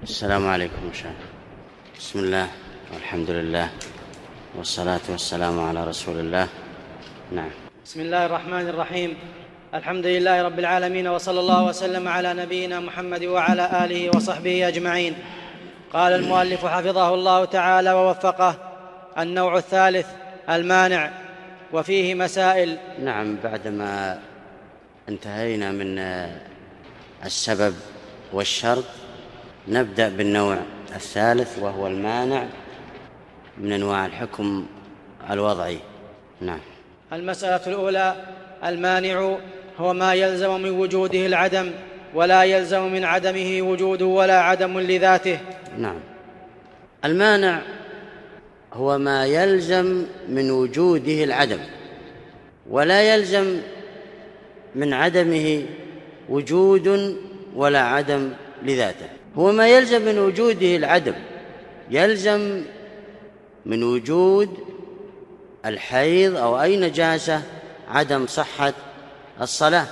السلام عليكم مشاهدينا. بسم الله والحمد لله والصلاة والسلام على رسول الله. نعم. بسم الله الرحمن الرحيم. الحمد لله رب العالمين، وصلى الله وسلم على نبينا محمد وعلى آله وصحبه أجمعين. قال المؤلف حفظه الله تعالى ووفقه: النوع الثالث المانع، وفيه مسائل. نعم، بعدما انتهينا من السبب والشرط نبدأ بالنوع الثالث، وهو المانع من أنواع الحكم الوضعي. نعم. المسألة الأولى: المانع هو ما يلزم من وجوده العدم، ولا يلزم من عدمه وجود ولا عدم لذاته. نعم، المانع هو ما يلزم من وجوده العدم، ولا يلزم من عدمه وجود ولا عدم لذاته. هو ما يلزم من وجوده العدم، يلزم من وجود الحيض أو أي نجاسة عدم صحة الصلاة،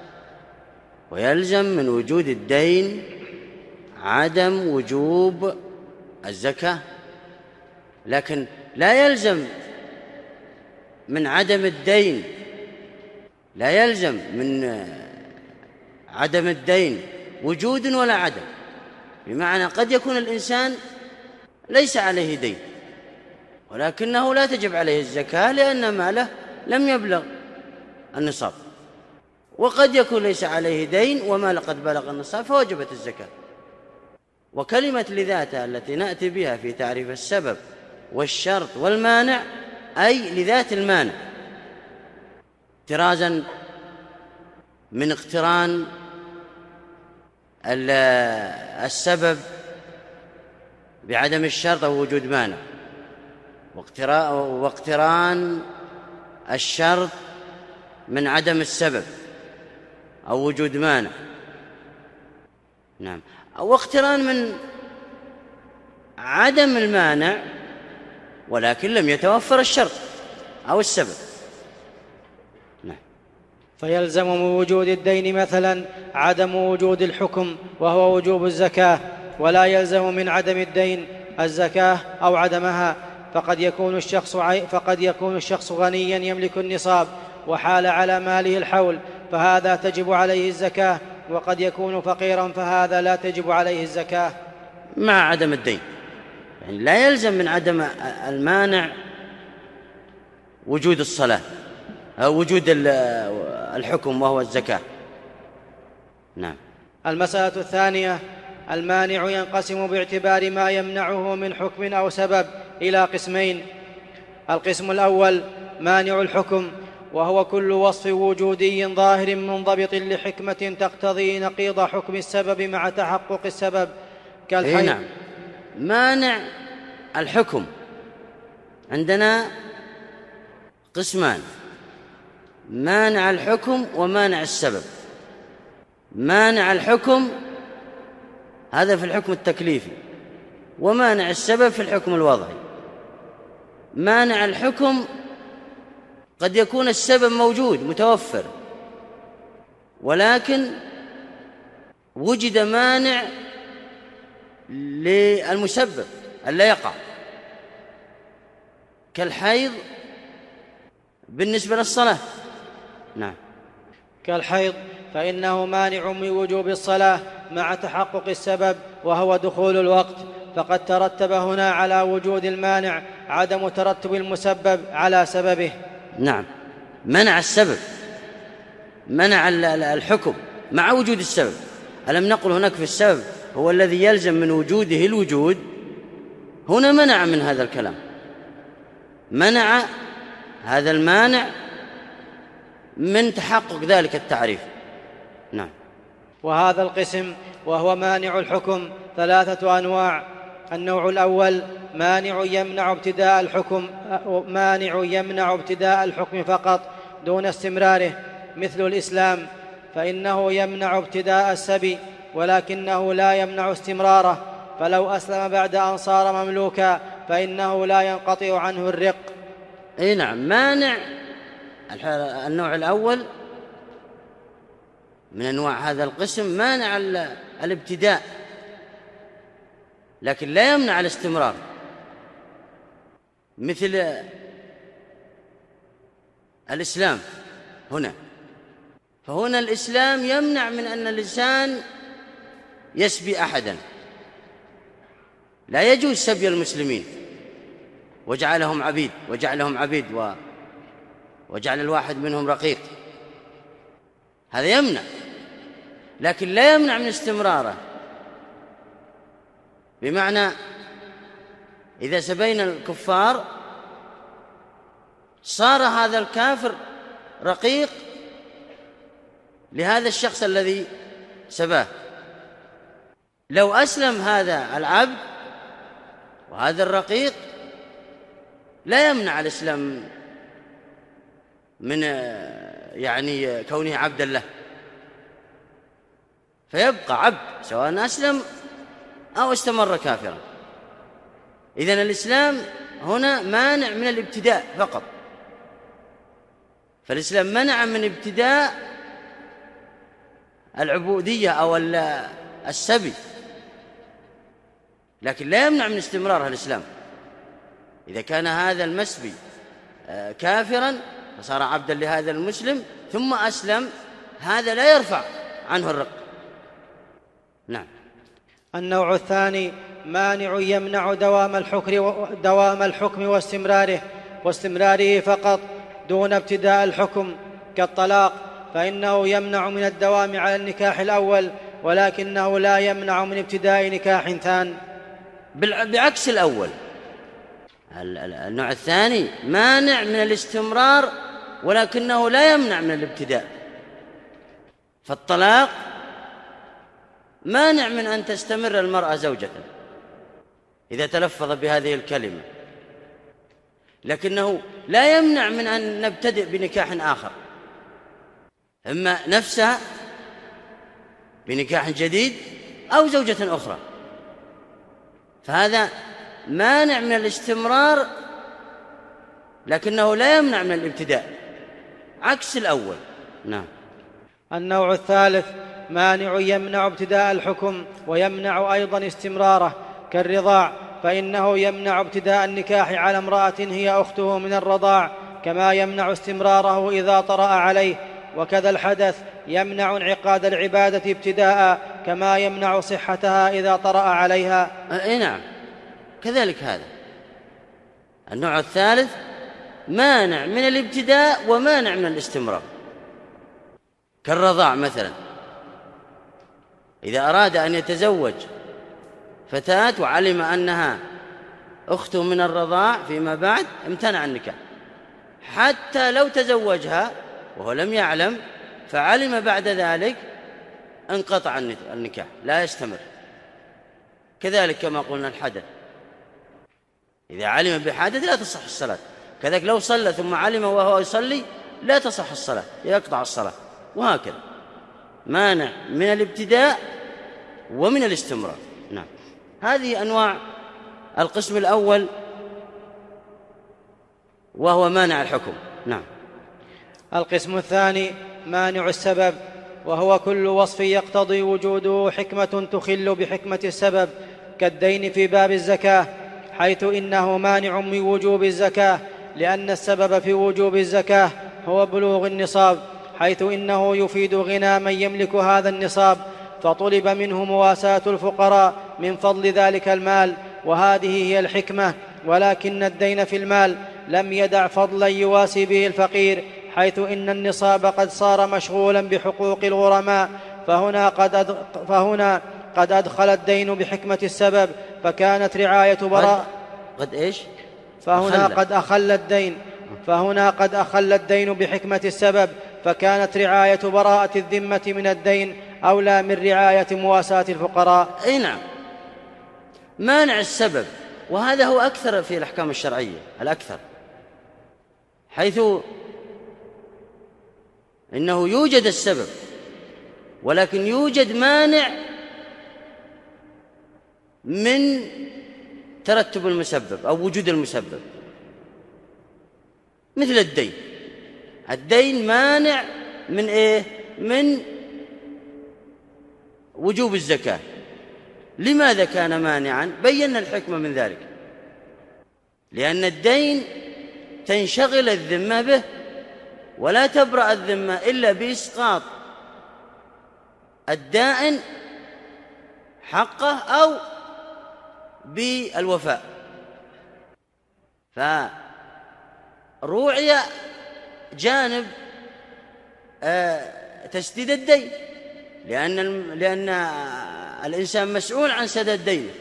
ويلزم من وجود الدين عدم وجوب الزكاة. لكن لا يلزم من عدم الدين، لا يلزم من عدم الدين وجود ولا عدم. بمعنى قد يكون الإنسان ليس عليه دين، ولكنه لا تجب عليه الزكاة لأن ماله لم يبلغ النصاب، وقد يكون ليس عليه دين وماله قد بلغ النصاب فوجبت الزكاة. وكلمة لذاتها التي نأتي بها في تعريف السبب والشرط والمانع أي لذات المانع، احترازا من اقتران السبب بعدم الشرط أو وجود مانع، واقتران الشرط من عدم السبب أو وجود مانع. نعم. أو اقتران من عدم المانع ولكن لم يتوفر الشرط أو السبب. نعم. فيلزم من وجود الدين مثلا عدم وجود الحكم وهو وجوب الزكاة، ولا يلزم من عدم الدين الزكاة أو عدمها. فقد يكون الشخص غنيا يملك النصاب وحال على ماله الحول، فهذا تجب عليه الزكاة، وقد يكون فقيرا فهذا لا تجب عليه الزكاة مع عدم الدين. يعني لا يلزم من عدم المانع وجود الصلاة أو وجود الحكم وهو الزكاة. نعم. المسألة الثانية: المانع ينقسم باعتبار ما يمنعه من حكم أو سبب إلى قسمين. القسم الأول مانع الحكم، وهو كل وصف وجودي ظاهر منضبط لحكمة تقتضي نقيض حكم السبب مع تحقق السبب كالحيض. نعم. مانع الحكم عندنا قسمان: مانع الحكم ومانع السبب. مانع الحكم هذا في الحكم التكليفي، ومانع السبب في الحكم الوضعي. مانع الحكم قد يكون السبب موجود متوفر، ولكن وجد مانع للمسبب ألا يقع، كالحيض بالنسبة للصلاة. نعم. كالحيض فإنه مانع من وجوب الصلاة مع تحقق السبب وهو دخول الوقت، فقد ترتب هنا على وجود المانع عدم ترتب المسبب على سببه. نعم. منع السبب، منع الحكم مع وجود السبب. ألم نقل هناك في السبب هو الذي يلزم من وجوده الوجود؟ هنا منع من هذا الكلام، منع هذا المانع من تحقق ذلك التعريف. نعم. وهذا القسم وهو مانع الحكم 3 أنواع. النوع الأول مانع يمنع ابتداء الحكم فقط دون استمراره، مثل الإسلام، فإنه يمنع ابتداء السبي ولكنه لا يمنع استمراره، فلو أسلم بعد أن صار مملوكا فإنه لا ينقطع عنه الرق. نعم. مانع النوع الأول من أنواع هذا القسم مانع الابتداء لكن لا يمنع الاستمرار، مثل الإسلام هنا. فهنا الإسلام يمنع من أن الإنسان يسبي أحدا، لا يجوز سبي المسلمين وجعلهم عبيد وجعل الواحد منهم رقيق، هذا يمنع، لكن لا يمنع من استمراره. بمعنى إذا سبينا الكفار صار هذا الكافر رقيق لهذا الشخص الذي سباه. لو أسلم هذا العبد وهذا الرقيق لا يمنع الإسلام من يعني كونه عبدا له، فيبقى عبد سواء أسلم أو استمر كافرا. إذن الإسلام هنا مانع من الابتداء فقط، فالإسلام منع من ابتداء العبودية أو السبي، لكن لا يمنع من استمرارها الإسلام. إذا كان هذا المسبي كافرا فصار عبدا لهذا المسلم ثم أسلم، هذا لا يرفع عنه الرق. نعم. النوع الثاني مانع يمنع دوام الحكم واستمراره فقط دون ابتداء الحكم، كالطلاق، فإنه يمنع من الدوام على النكاح الأول، ولكنه لا يمنع من ابتداء نكاح ثاني. بعكس الأول، النوع الثاني مانع من الاستمرار ولكنه لا يمنع من الابتداء. فالطلاق مانع من أن تستمر المرأة زوجة إذا تلفظ بهذه الكلمة، لكنه لا يمنع من أن نبتدئ بنكاح آخر، إما نفسها بنكاح جديد أو زوجة أخرى. فهذا مانع من الاستمرار لكنه لا يمنع من الابتداء، عكس الأول. نعم. النوع الثالث مانع يمنع ابتداء الحكم ويمنع أيضا استمراره، كالرضاع، فإنه يمنع ابتداء النكاح على امرأة هي أخته من الرضاع، كما يمنع استمراره إذا طرأ عليه. وكذا الحدث يمنع انعقاد العبادة ابتداء، كما يمنع صحتها إذا طرأ عليها. نعم، كذلك هذا النوع الثالث مانع من الابتداء ومانع من الاستمرار، كالرضاع مثلا. إذا أراد أن يتزوج فتاة وعلم أنها أخته من الرضاع فيما بعد امتنع النكاح، حتى لو تزوجها وهو لم يعلم فعلم بعد ذلك انقطع النكاح، لا يستمر. كذلك كما قلنا الحدث، إذا علم بحادث لا تصح الصلاة، كذلك لو صلى ثم علم وهو يصلي لا تصح الصلاة، يقطع الصلاة، وهكذا. مانع من الابتداء ومن الاستمرار. نعم. هذه أنواع القسم الأول وهو مانع الحكم. نعم. القسم الثاني مانع السبب، وهو كل وصف يقتضي وجوده حكمة تخل بحكمة السبب، كالدين في باب الزكاة، حيث إنه مانع من وجوب الزكاة، لأن السبب في وجوب الزكاة هو بلوغ النصاب، حيث إنه يفيد غنى من يملك هذا النصاب، فطلب منه مواساة الفقراء من فضل ذلك المال، وهذه هي الحكمة. ولكن الدين في المال لم يدع فضلا يواسي به الفقير، حيث إن النصاب قد صار مشغولا بحقوق الغرماء، فهنا قد أدخل الدين بحكمة السبب، فكانت رعاية فهنا قد أخل الدين بحكمة السبب، فكانت رعاية براءة الذمة من الدين أولى من رعاية مواساة الفقراء. نعم. مانع السبب، وهذا هو أكثر في الأحكام الشرعية، الأكثر، حيث إنه يوجد السبب ولكن يوجد مانع من ترتب المسبب أو وجود المسبب، مثل الدين مانع من من وجوب الزكاة، لماذا كان مانعا؟ بينا الحكمة من ذلك. لأن الدين تنشغل الذمة به، ولا تبرأ الذمة إلا بإسقاط الدائن حقه أو بالوفاء. فروعي جانب تسديد الدين، لأن الإنسان مسؤول عن سداد دينه،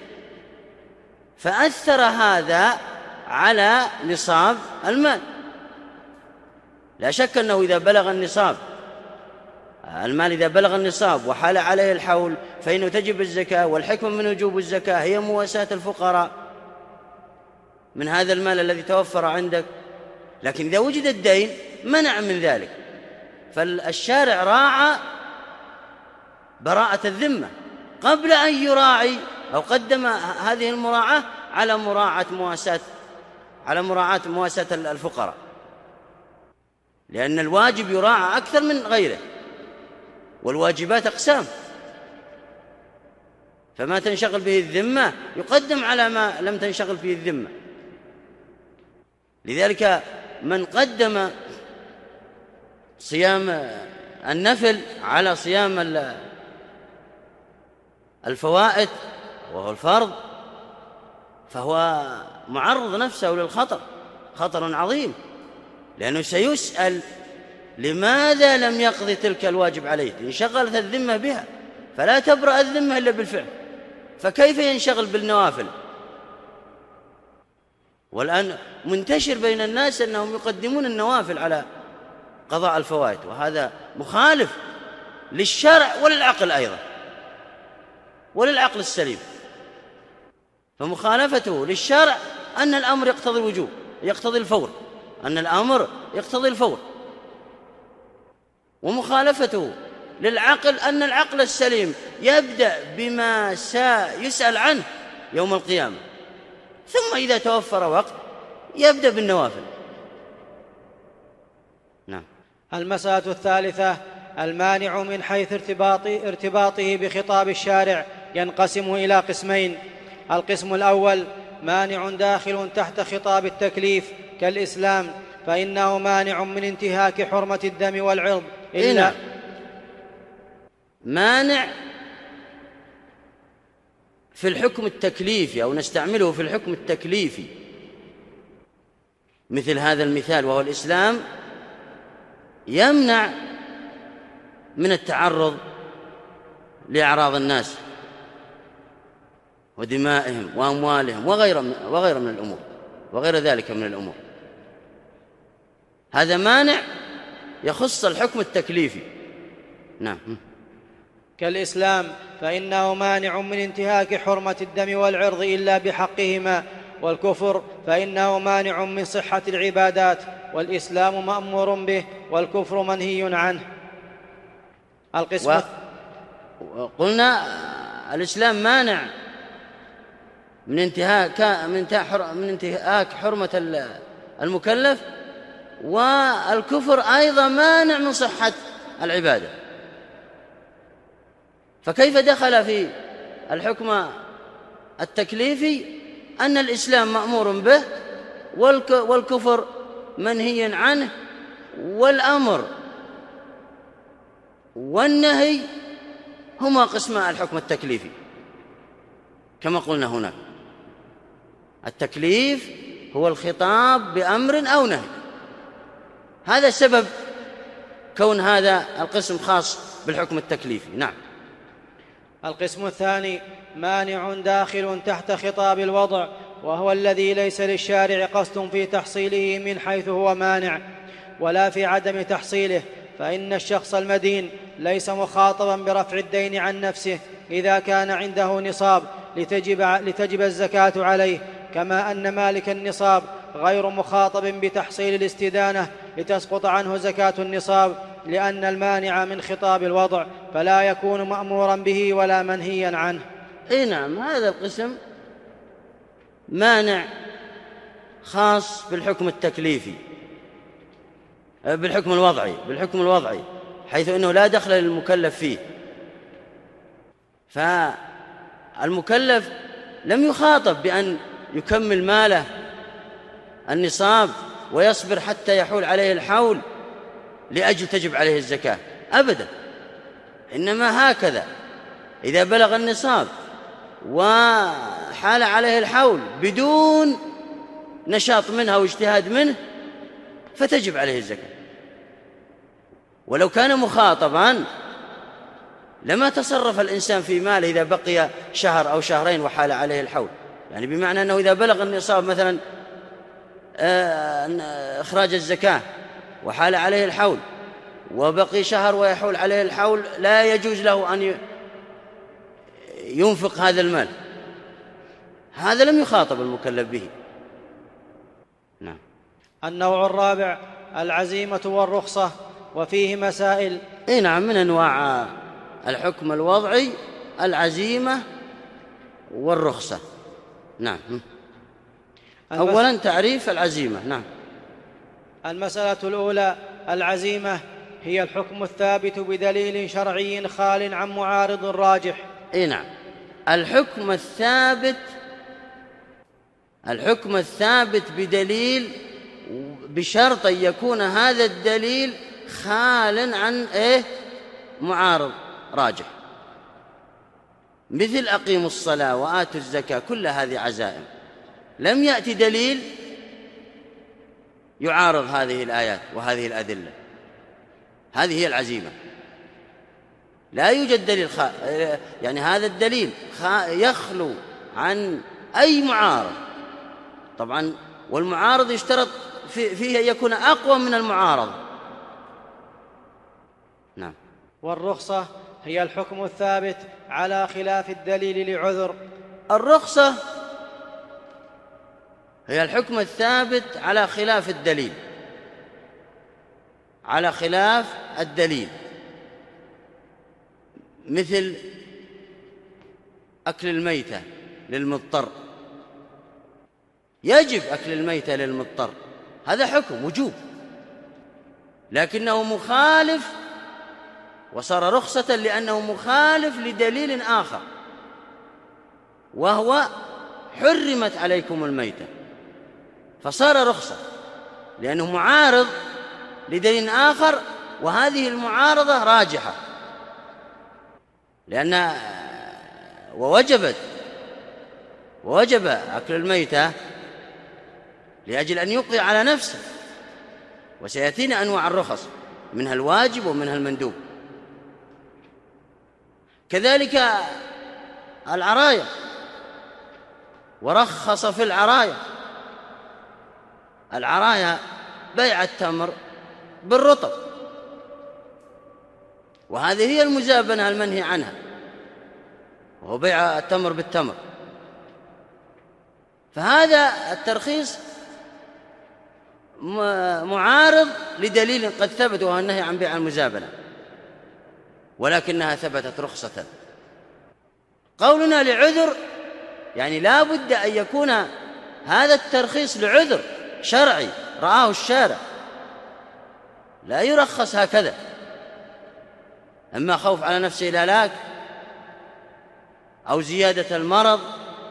فأثر هذا على نصاب المال. لا شك أنه إذا بلغ النصاب المال، إذا بلغ النصاب وحال عليه الحول فإنه تجب الزكاة، والحكمة من وجوب الزكاة هي مواساة الفقراء من هذا المال الذي توفر عندك. لكن إذا وجد الدين منع من ذلك، فالشارع راعى براءة الذمة قبل أن يراعي، أو قدم هذه المراعاة على مراعاة مواساة الفقراء، لأن الواجب يراعى أكثر من غيره، والواجبات أقسام، فما تنشغل به الذمة يقدم على ما لم تنشغل به الذمة. لذلك من قدم صيام النفل على صيام الفوائد وهو الفرض فهو معرض نفسه للخطر، خطر عظيم، لأنه سيسأل لماذا لم يقضي تلك الواجب عليه؟ انشغلت الذمة بها، فلا تبرأ الذمة إلا بالفعل، فكيف ينشغل بالنوافل؟ والآن منتشر بين الناس أنهم يقدمون النوافل على قضاء الفوائد، وهذا مخالف للشرع وللعقل أيضا، وللعقل السليم. فمخالفته للشرع أن الأمر يقتضي الوجوب، يقتضي الفور، أن الأمر يقتضي الفور. ومخالفته للعقل أن العقل السليم يبدأ بما سيسأل عنه يوم القيامة، ثم إذا توفر وقت يبدأ بالنوافل. نعم. المسألة الثالثة: المانع من حيث ارتباطه بخطاب الشارع ينقسم إلى قسمين. القسم الأول: مانع داخل تحت خطاب التكليف كالإسلام، فإنه مانع من انتهاك حرمة الدم والعرض إلا مانع في الحكم التكليفي، أو نستعمله في الحكم التكليفي، مثل هذا المثال وهو الإسلام، يمنع من التعرض لأعراض الناس ودمائهم وأموالهم وغير من الأمور، وغير ذلك من الأمور. هذا مانع يخص الحكم التكليفي. نعم. كالإسلام، فإنه مانع من انتهاك حرمة الدم والعرض إلا بحقهما. والكفر، فإنه مانع من صحة العبادات، والإسلام مأمور به والكفر منهي عنه. القسم قلنا الإسلام مانع من انتهاك حرمة المكلف، والكفر أيضا مانع من صحة العبادة. فكيف دخل في الحكم التكليفي أن الإسلام مأمور به والكفر منهي عنه، والأمر والنهي هما قسما الحكم التكليفي كما قلنا هناك. التكليف هو الخطاب بأمر أو نهي، هذا سبب كون هذا القسم خاص بالحكم التكليفي. نعم. القسم الثاني: مانع داخل تحت خطاب الوضع، وهو الذي ليس للشارع قصد في تحصيله من حيث هو مانع، ولا في عدم تحصيله، فإن الشخص المدين ليس مخاطبا برفع الدين عن نفسه إذا كان عنده نصاب لتجب الزكاة عليه، كما أن مالك النصاب غير مخاطب بتحصيل الاستدانة لتسقط عنه زكاة النصاب، لأن المانع من خطاب الوضع فلا يكون مأمورا به ولا منهيا عنه. نعم. هذا القسم مانع خاص بالحكم التكليفي، بالحكم الوضعي، حيث أنه لا دخل للمكلف فيه. المكلف لم يخاطب بأن يكمل ماله النصاب ويصبر حتى يحول عليه الحول لأجل تجب عليه الزكاة أبدا، إنما هكذا إذا بلغ النصاب وحال عليه الحول بدون نشاط منها واجتهاد منه فتجب عليه الزكاة. ولو كان مخاطبا لما تصرف الإنسان في ماله إذا بقي شهر أو شهرين وحال عليه الحول، يعني بمعنى أنه إذا بلغ النصاب مثلا إخراج الزكاة وحال عليه الحول وبقي شهر ويحول عليه الحول لا يجوز له أن ينفق هذا المال، هذا لم يخاطب المكلف به. نعم. النوع الرابع العزيمة والرخصة، وفيه مسائل. نعم، من أنواع الحكم الوضعي العزيمة والرخصة. نعم. أولا تعريف العزيمة. نعم. المسألة الأولى: العزيمة هي الحكم الثابت بدليل شرعي خال عن معارض راجح. نعم، الحكم الثابت بدليل بشرط أن يكون هذا الدليل خال عن معارض راجح، مثل أقيموا الصلاة وآتوا الزكاة، كل هذه عزائم لم يأتي دليل يعارض هذه الآيات وهذه الأدلة، هذه هي العزيمة. لا يوجد دليل يعني هذا الدليل يخلو عن أي معارض طبعا، والمعارض يشترط فيه أن يكون أقوى من المعارض. نعم. والرخصة هي الحكم الثابت على خلاف الدليل لعذر. الرخصة هي الحكم الثابت على خلاف الدليل، على خلاف الدليل، مثل أكل الميتة للمضطر، يجب أكل الميتة للمضطر، هذا حكم وجوب، لكنه مخالف وصار رخصة لأنه مخالف لدليل آخر، وهو حرمت عليكم الميتة، فصار رخصة لأنه معارض لدليل آخر، وهذه المعارضة راجحة لأن ووجب أكل الميتة لأجل أن يقضي على نفسه، وسيأتينا أنواع الرخص منها الواجب ومنها المندوب. كذلك العراية، ورخص في العراية بيع التمر بالرطب، وهذه هي المزابنة المنهي عنها، وهو بيع التمر بالتمر، فهذا الترخيص معارض لدليل قد ثبت وهو النهي عن بيع المزابنة، ولكنها ثبتت رخصة. قولنا لعذر يعني لا بد أن يكون هذا الترخيص لعذر شرعي رآه الشارع، لا يرخص هكذا، أما خوف على نفسه الهلاك أو زيادة المرض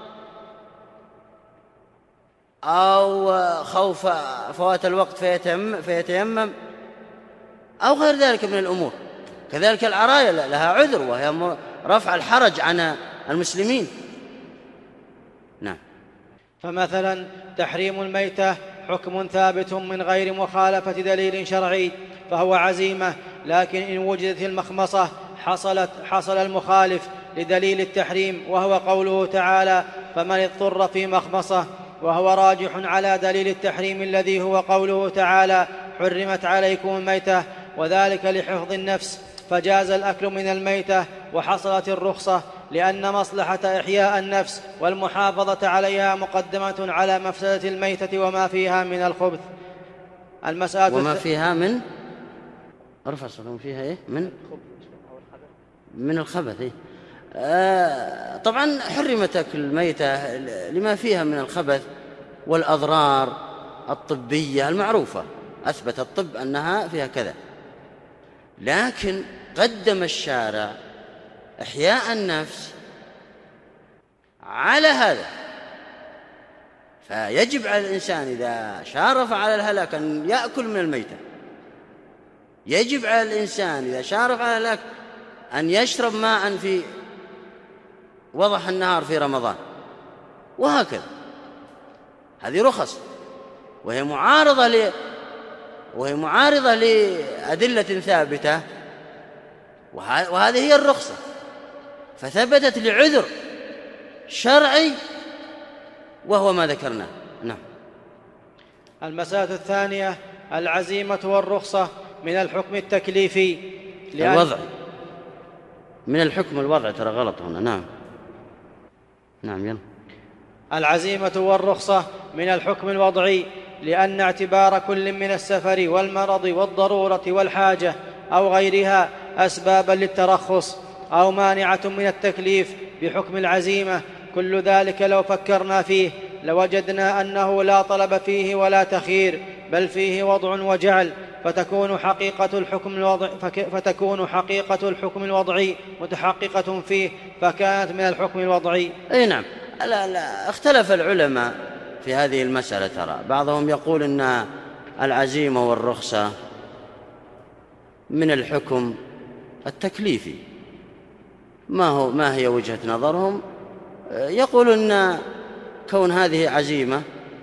أو خوف فوات الوقت فيتيمم أو غير ذلك من الأمور. كذلك العراية لها عذر، وهي رفع الحرج عن المسلمين. نعم. فمثلا تحريم الميتة حكم ثابت من غير مخالفة دليل شرعي فهو عزيمة، لكن إن وجدت المخمصة حصل المخالف لدليل التحريم، وهو قوله تعالى: فمن اضطر في مخمصة، وهو راجح على دليل التحريم الذي هو قوله تعالى: حرمت عليكم الميتة، وذلك لحفظ النفس، فجاز الأكل من الميتة وحصلت الرخصة، لأن مصلحة إحياء النفس والمحافظة عليها مقدمة على مفسدة الميتة وما فيها من الخبث. المسألة وما فيها من ارفع صوتهم فيها من الخبث. طبعا حرمت أكل الميتة لما فيها من الخبث والأضرار الطبية المعروفة، أثبت الطب أنها فيها كذا، لكن قدم الشارع إحياء النفس على هذا. فيجب على الإنسان إذا شارف على الهلاك أن يأكل من الميتة، يجب على الإنسان إذا شارف على الهلاك أن يشرب ماء في وضح النهار في رمضان، وهكذا. هذه رخص، وهي معارضة لأدلة ثابتة، وهذه هي الرخصة، فثبتت لعذر شرعي وهو ما ذكرناه. نعم. المسألة الثانية العزيمة والرخصة من الحكم التكليفي الوضع من الحكم الوضع، ترى غلط هنا. نعم نعم يلا. العزيمة والرخصة من الحكم الوضعي، لأن اعتبار كل من السفر والمرض والضرورة والحاجة أو غيرها أسبابا للترخص أو مانعة من التكليف بحكم العزيمة، كل ذلك لو فكرنا فيه لوجدنا أنه لا طلب فيه ولا تخيير، بل فيه وضع وجعل، فتكون حقيقة الحكم الوضعي متحققة فيه، فكانت من الحكم الوضعي. أي نعم. لا اختلف العلماء في هذه المسألة. ترى بعضهم يقول إن العزيمة والرخصة من الحكم التكليفي. ما هي وجهة نظرهم؟ يقول إن كون هذه عزيمة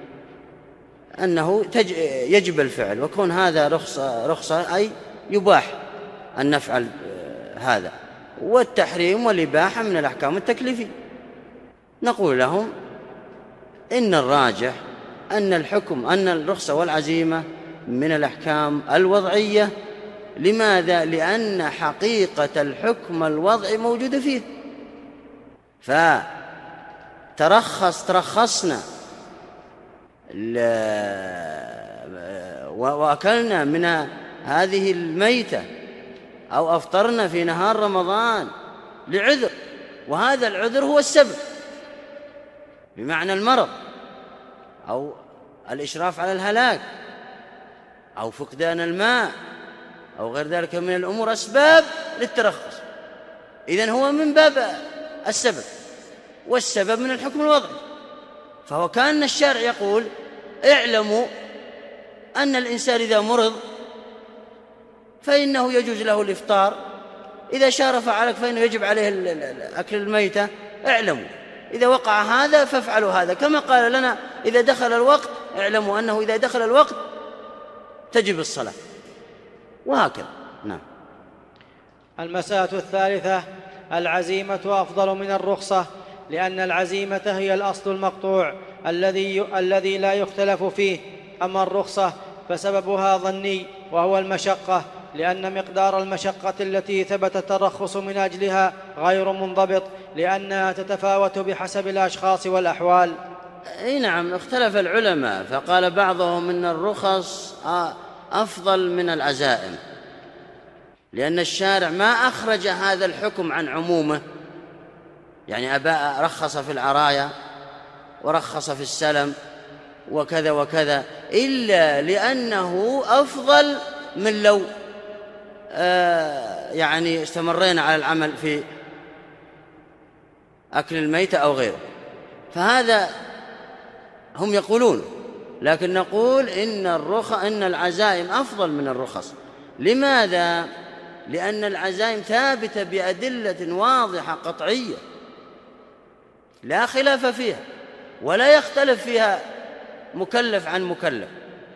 أنه يجب الفعل، وكون هذا رخصة أي يباح أن نفعل هذا، والتحريم والإباحة من الأحكام التكليفية. نقول لهم إن الراجح أن الرخصة والعزيمة من الأحكام الوضعية. لماذا؟ لأن حقيقة الحكم الوضعي موجودة فيه، ترخصنا وأكلنا من هذه الميتة أو أفطرنا في نهار رمضان لعذر، وهذا العذر هو السبب، بمعنى المرض أو الإشراف على الهلاك أو فقدان الماء أو غير ذلك من الأمور أسباب للترخص. إذن هو من باب السبب، والسبب من الحكم الوضعي. فهو كأن الشارع يقول اعلموا أن الإنسان إذا مرض فإنه يجوز له الإفطار، إذا شارف عليك فإنه يجب عليه أكل الميتة، اعلموا إذا وقع هذا فافعلوا هذا، كما قال لنا إذا دخل الوقت اعلموا أنه إذا دخل الوقت تجب الصلاة، وهكذا. نعم. المسألة الثالثة العزيمة أفضل من الرخصة، لأن العزيمة هي الأصل المقطوع الذي لا يختلف فيه، أما الرخصة فسببها ظني وهو المشقة، لأن مقدار المشقة التي ثبت الترخص من أجلها غير منضبط، لأنها تتفاوت بحسب الأشخاص والأحوال. أي نعم. اختلف العلماء، فقال بعضهم إن الرخص أفضل من العزائم، لأن الشارع ما أخرج هذا الحكم عن عمومه، يعني رخص في العراية ورخص في السلم وكذا وكذا، إلا لأنه أفضل من لو يعني استمرينا على العمل في أكل الميتة أو غيره. فهذا هم يقولون، لكن نقول إن العزائم أفضل من الرخص. لماذا؟ لأن العزائم ثابتة بأدلة واضحة قطعية لا خلاف فيها، ولا يختلف فيها مكلف عن مكلف،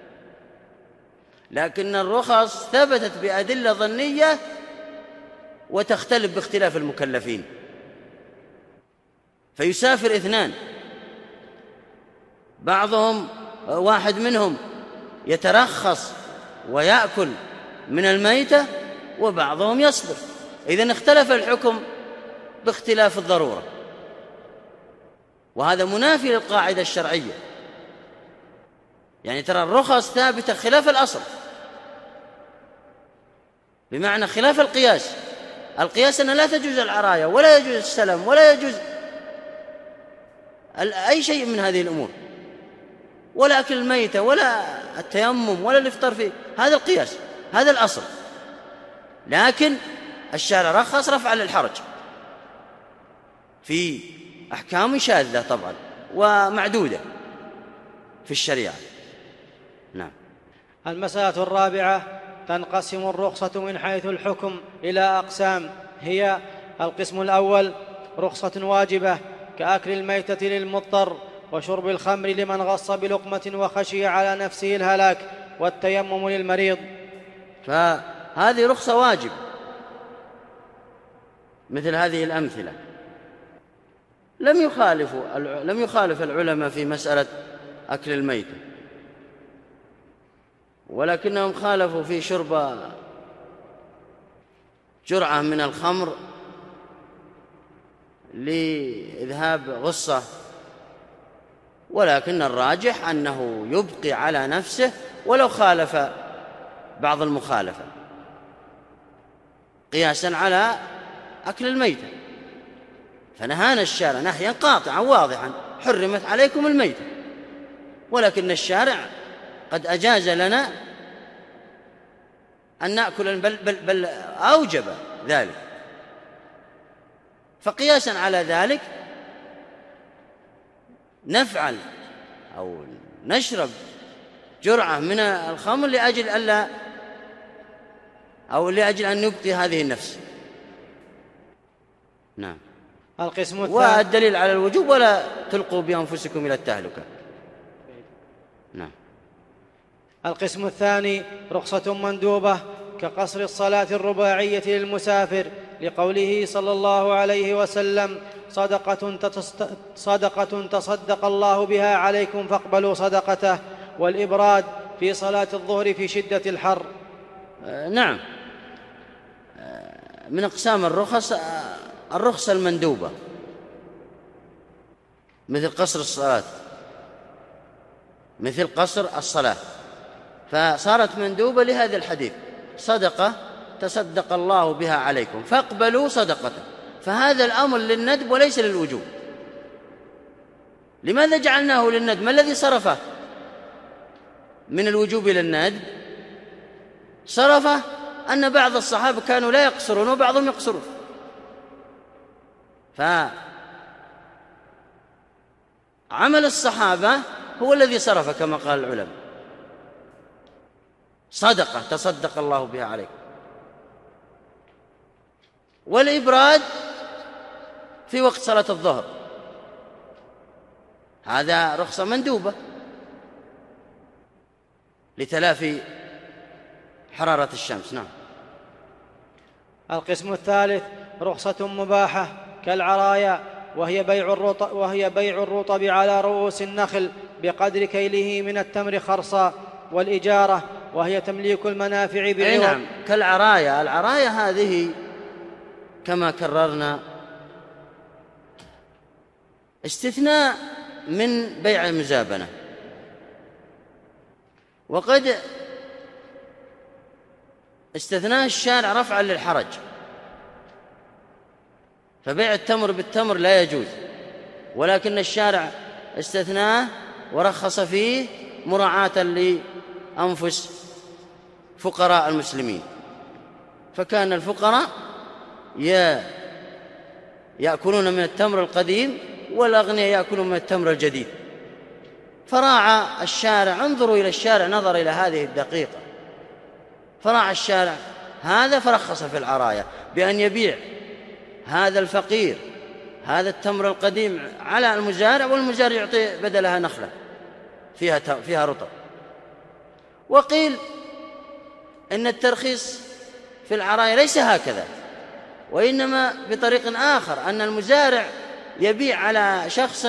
لكن الرخص ثبتت بأدلة ظنية وتختلف باختلاف المكلفين. فيسافر اثنان، بعضهم واحد منهم يترخص ويأكل من الميتة، وبعضهم يصبر. إذن اختلف الحكم باختلاف الضرورة، وهذا منافي للقاعدة الشرعية. يعني ترى الرخص ثابتة خلاف الأصل، بمعنى خلاف القياس. القياس أن لا تجوز العراية ولا يجوز السلم ولا يجوز أي شيء من هذه الأمور، ولا أكل الميتة ولا التيمم ولا الإفطار فيه، هذا القياس، هذا الأصل. لكن الشارع رخص رفعا للحرج في أحكام شاذة طبعا ومعدودة في الشريعة. نعم. المسألة الرابعة: تنقسم الرخصة من حيث الحكم إلى أقسام، هي: القسم الأول رخصة واجبة كأكل الميتة للمضطر، وشرب الخمر لمن غص بلقمة وخشي على نفسه الهلاك، والتيمم للمريض. فهذه رخصة واجبة مثل هذه الأمثلة. لم يخالف العلماء في مسألة أكل الميتة، ولكنهم خالفوا في شرب جرعة من الخمر لإذهاب غصة، ولكن الراجح أنه يبقي على نفسه ولو خالف بعض المخالفة، قياسا على أكل الميتة. فنهانا الشارع نهيا قاطعا واضحا: حرمت عليكم الميتة، ولكن الشارع قد أجاز لنا أن نأكل، بل أوجب ذلك. فقياسا على ذلك نفعل أو نشرب جرعة من الخمر لأجل أن نبقي هذه النفس. نعم. القسم الثاني. والدليل على الوجوب: ولا تلقوا بأنفسكم إلى التهلكة. نعم. القسم الثاني رخصة مندوبة كقصر الصلاة الرباعية للمسافر، لقوله صلى الله عليه وسلم: صدقة تصدق الله بها عليكم فاقبلوا صدقته، والإبراد في صلاة الظهر في شدة الحر. نعم. من أقسام الرخصة المندوبة مثل قصر الصلاة، فصارت مندوبة لهذا الحديث: صدقة تصدق الله بها عليكم فاقبلوا صدقته. فهذا الأمر للندب وليس للوجوب. لماذا جعلناه للندب؟ ما الذي صرفه من الوجوب إلى الندب؟ صرفه أن بعض الصحابة كانوا لا يقصرون وبعضهم يقصرون، فعمل الصحابة هو الذي صرف كما قال العلماء: صدقة تصدق الله بها عليكم. والإبراد في وقت صلاة الظهر، هذا رخصة مندوبة لتلافي حرارة الشمس. نعم. القسم الثالث رخصة مباحة كالعرايا، وهي بيع الرطب على رؤوس النخل بقدر كيله من التمر خرصا، والإجارة وهي تمليك المنافع بعوض. نعم. كالعرايا. العرايا هذه كما كررنا استثناء من بيع المزابنة، وقد استثناء الشارع رفعا للحرج، فبيع التمر بالتمر لا يجوز، ولكن الشارع استثناه ورخص فيه مراعاة لأنفس فقراء المسلمين، فكان الفقراء يأكلون من التمر القديم والأغنياء يأكلون من التمر الجديد، فراعى الشارع. انظروا إلى الشارع، نظر إلى هذه الدقيقة، فراعى الشارع هذا فرخص في العرايا بأن يبيع هذا الفقير هذا التمر القديم على المزارع، والمزارع يعطي بدلها نخلة فيها رطب. وقيل إن الترخيص في العرايا ليس هكذا، وإنما بطريق آخر، أن المزارع يبيع على شخص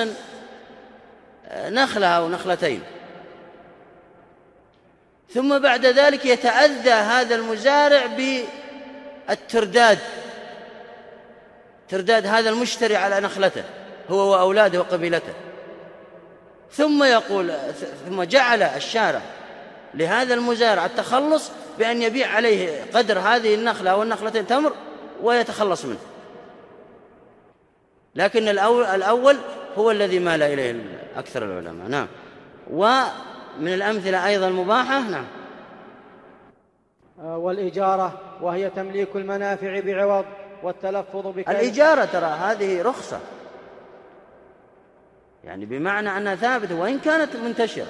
نخلة أو نخلتين، ثم بعد ذلك يتأذى هذا المزارع بالترداد، ترداد هذا المشتري على نخلته هو وأولاده وقبيلته. ثم جعل الشارع لهذا المزارع التخلص بأن يبيع عليه قدر هذه النخلة أو النخلتين تمر ويتخلص منه. لكن الأول هو الذي مال إليه أكثر العلماء. نعم. ومن الأمثلة أيضا المباحة. نعم. والإجارة وهي تمليك المنافع بعوض، والتلفظ الإجارة ترى هذه رخصة، يعني بمعنى أنها ثابتة وإن كانت منتشرة،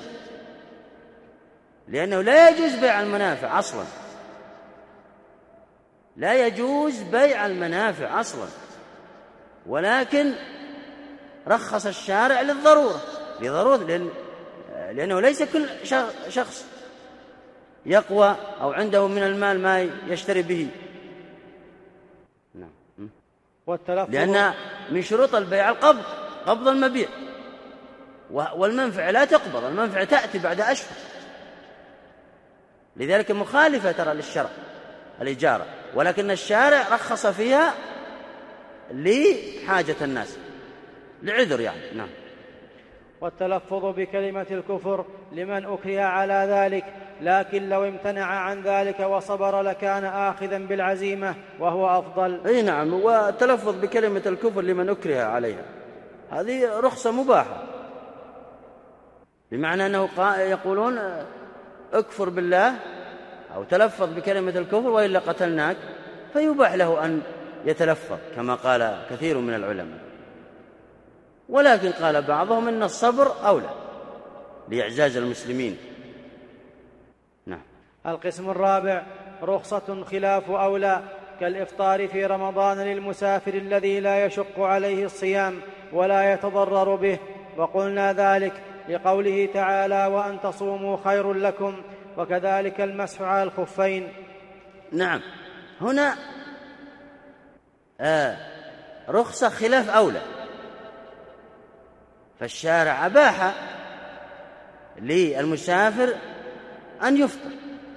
لأنه لا يجوز بيع المنافع أصلا، لا يجوز بيع المنافع أصلا، ولكن رخص الشارع للضرورة، لأنه ليس كل شخص يقوى أو عنده من المال ما يشتري به. لأن من شروط البيع القبض، قبض المبيع، والمنفعة لا تقبض، المنفعة تأتي بعد أشهر، لذلك مخالفة ترى للشرع الإجارة، ولكن الشارع رخص فيها لحاجة الناس، لعذر يعني. نعم. والتلفظ بكلمة الكفر لمن أكره على ذلك، لكن لو امتنع عن ذلك وصبر لكان آخذا بالعزيمة وهو أفضل. أي نعم. والتلفظ بكلمة الكفر لمن أكره عليها هذه رخصة مباحة، بمعنى أنه يقولون اكفر بالله أو تلفظ بكلمة الكفر وإلا قتلناك، فيباح له أن يتلفظ كما قال كثير من العلماء، ولكن قال بعضهم إن الصبر أولى لإعزاز المسلمين. نعم. القسم الرابع رخصة خلاف أولى، كالإفطار في رمضان للمسافر الذي لا يشق عليه الصيام ولا يتضرر به، وقلنا ذلك لقوله تعالى وأن تصوموا خير لكم، وكذلك المسح على الخفين. نعم. هنا رخصة خلاف أولى، فالشارع أباح للمسافر أن يفطر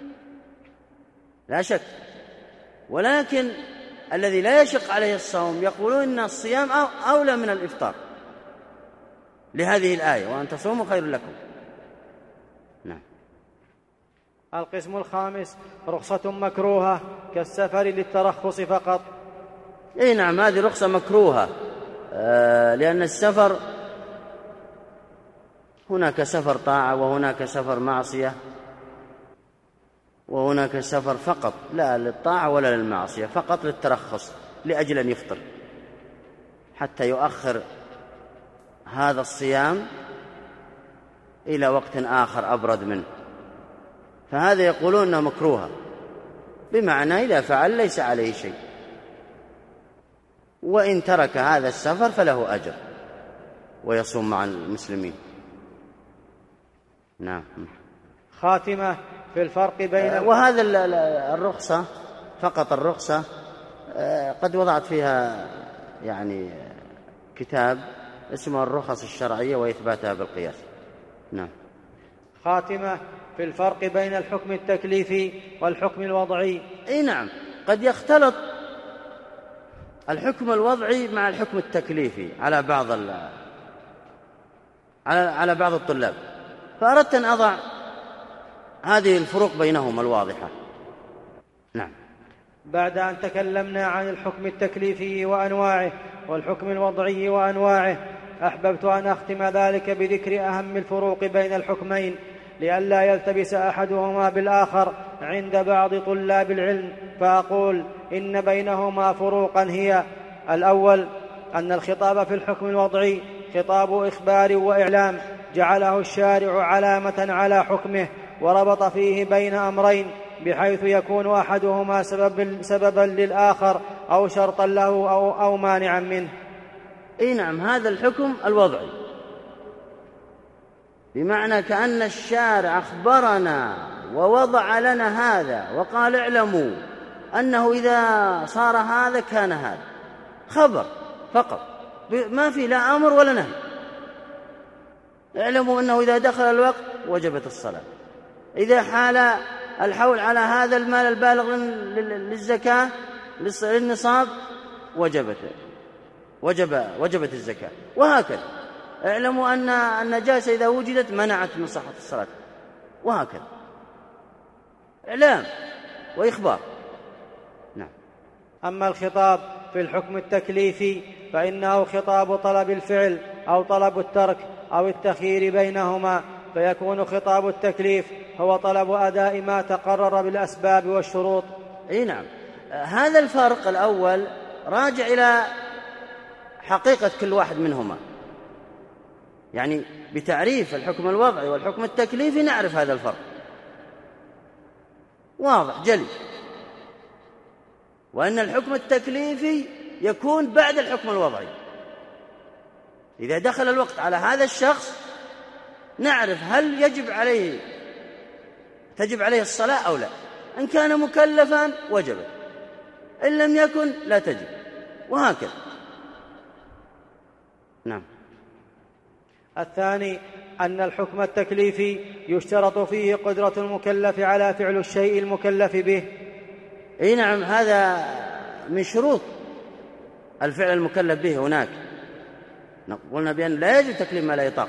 لا شك، ولكن الذي لا يشق عليه الصوم يقولون إن الصيام أولى من الإفطار لهذه الآية وأن تصوموا خير لكم. نعم. القسم الخامس رخصة مكروهة كالسفر للترخص فقط. أي نعم، هذه رخصة مكروهة، لأن السفر هناك سفر طاعة وهناك سفر معصية، وهناك سفر فقط لا للطاعة ولا للمعصية، فقط للترخص لأجل أن يفطر حتى يؤخر هذا الصيام إلى وقت آخر أبرد منه، فهذا يقولون أنه مكروهة، بمعنى إذا فعل ليس عليه شيء، وإن ترك هذا السفر فله أجر ويصوم مع المسلمين. نعم. خاتمة في الفرق بين وهذا الرخصة فقط الرخصة قد وضعت فيها يعني كتاب اسمه الرخص الشرعية وإثباتها بالقياس. نعم. خاتمة في الفرق بين الحكم التكليفي والحكم الوضعي. أي نعم، قد يختلط الحكم الوضعي مع الحكم التكليفي على بعض الطلاب، فأردت أن أضع هذه الفروق بينهما الواضحة. نعم. بعد أن تكلمنا عن الحكم التكليفي وأنواعه والحكم الوضعي وأنواعه، أحببت أن أختم ذلك بذكر أهم الفروق بين الحكمين لئلا يلتبس أحدهما بالآخر عند بعض طلاب العلم، فأقول إن بينهما فروقا هي: الأول أن الخطاب في الحكم الوضعي خطاب إخبار وإعلام جعله الشارع علامة على حكمه، وربط فيه بين أمرين بحيث يكون أحدهما سببا للآخر أو شرطا له أو مانعا منه. إيه نعم، هذا الحكم الوضعي، بمعنى كأن الشارع أخبرنا ووضع لنا هذا وقال اعلموا أنه إذا صار هذا كان هذا، خبر فقط ما في لا أمر ولا نهي. اعلموا أنه إذا دخل الوقت وجبت الصلاة، إذا حال الحول على هذا المال البالغ للزكاة للنصاب وجبت الزكاة، وهكذا. اعلموا أن النجاسة إذا وجدت منعت من صحة الصلاة، وهكذا. إعلام وإخبار. نعم. أما الخطاب في الحكم التكليفي فإنه خطاب طلب الفعل أو طلب الترك أو التخيير بينهما، فيكون خطاب التكليف هو طلب أداء ما تقرر بالأسباب والشروط. أي نعم، هذا الفرق الأول راجع إلى حقيقة كل واحد منهما، يعني بتعريف الحكم الوضعي والحكم التكليفي نعرف هذا الفرق واضح جلي، وأن الحكم التكليفي يكون بعد الحكم الوضعي. إذا دخل الوقت على هذا الشخص نعرف هل تجب عليه الصلاة أو لا. إن كان مكلفا وجبت، إن لم يكن لا تجب، وهكذا. نعم. الثاني أن الحكم التكليفي يشترط فيه قدرة المكلف على فعل الشيء المكلف به. أي نعم، هذا من شروط الفعل المكلف به. هناك قلنا بأن لا يجب تكليف ما لا يطاق،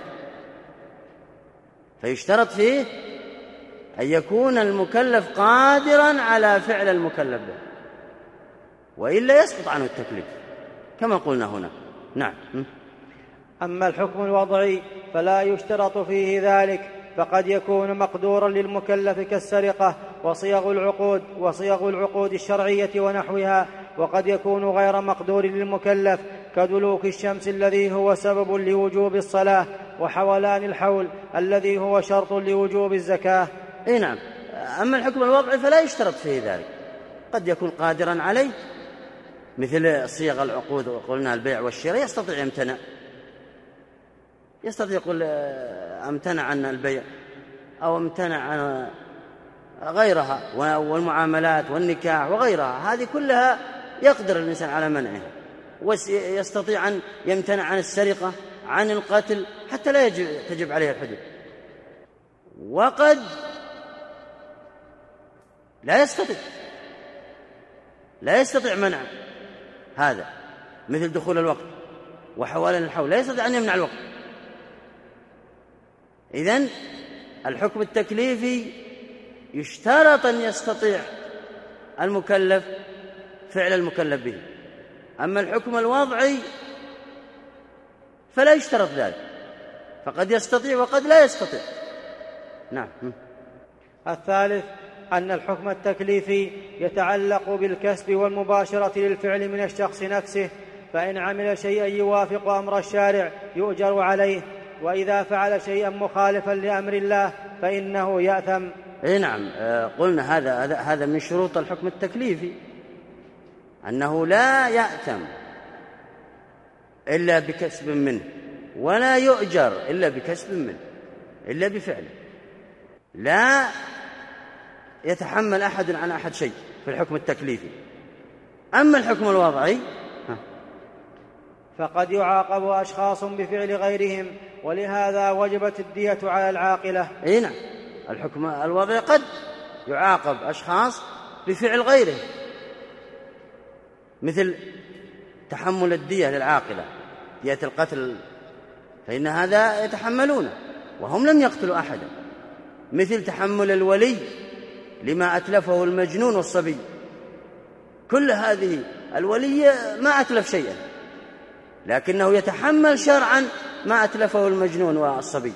فيشترط فيه أن يكون المكلف قادرا على فعل المكلف به، وإلا يسقط عنه التكليف كما قلنا هنا. نعم. أما الحكم الوضعي فلا يشترط فيه ذلك، فقد يكون مقدورا للمكلف كالسرقة وصيغ العقود الشرعية ونحوها، وقد يكون غير مقدور للمكلف كدلوك الشمس الذي هو سبب لوجوب الصلاة، وحولان الحول الذي هو شرط لوجوب الزكاة. اي نعم. أما الحكم الوضعي فلا يشترط فيه ذلك، قد يكون قادرا عليه، مثل صيغ العقود وقلنا البيع والشراء، يستطيع يمتنع، يستطيع يقول امتنع عن البيع أو امتنع عن غيرها، والمعاملات والنكاح وغيرها، هذه كلها يقدر الإنسان على منعها. ويستطيع أن يمتنع عن السرقة، عن القتل، حتى لا تجب عليه الحدود. وقد لا يستطيع منع هذا، مثل دخول الوقت وحوالين الحول، لا يستطيع أن يمنع الوقت. إذن الحكم التكليفي يشترط أن يستطيع المكلف فعل المكلف به. أما الحكم الوضعي فلا يشترط ذلك، فقد يستطيع وقد لا يستطيع. نعم. الثالث أن الحكم التكليفي يتعلق بالكسب والمباشرة للفعل من الشخص نفسه، فإن عمل شيئا يوافق أمر الشارع يؤجر عليه، وإذا فعل شيئا مخالفا لأمر الله فإنه يأثم. اي نعم. قلنا هذا من شروط الحكم التكليفي، أنه لا يأثم إلا بكسب منه، ولا يؤجر إلا بكسب منه، إلا بفعله. لا يتحمل أحد عن أحد شيء في الحكم التكليفي. أما الحكم الوضعي فقد يعاقب أشخاص بفعل غيرهم، ولهذا وجبت الدية على العاقلة. اي نعم. الحكم الوضعي قد يعاقب أشخاص بفعل غيرهم، مثل تحمل الدية للعاقلة، دية القتل، فإن هذا يتحملونه وهم لم يقتلوا أحدا. مثل تحمل الولي لما أتلفه المجنون والصبي، كل هذه الولي ما أتلف شيئا، لكنه يتحمل شرعا ما أتلفه المجنون والصبي،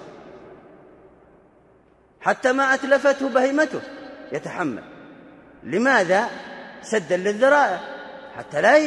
حتى ما أتلفته بهيمته يتحمل. لماذا؟ سدا للذرائع، حتى لا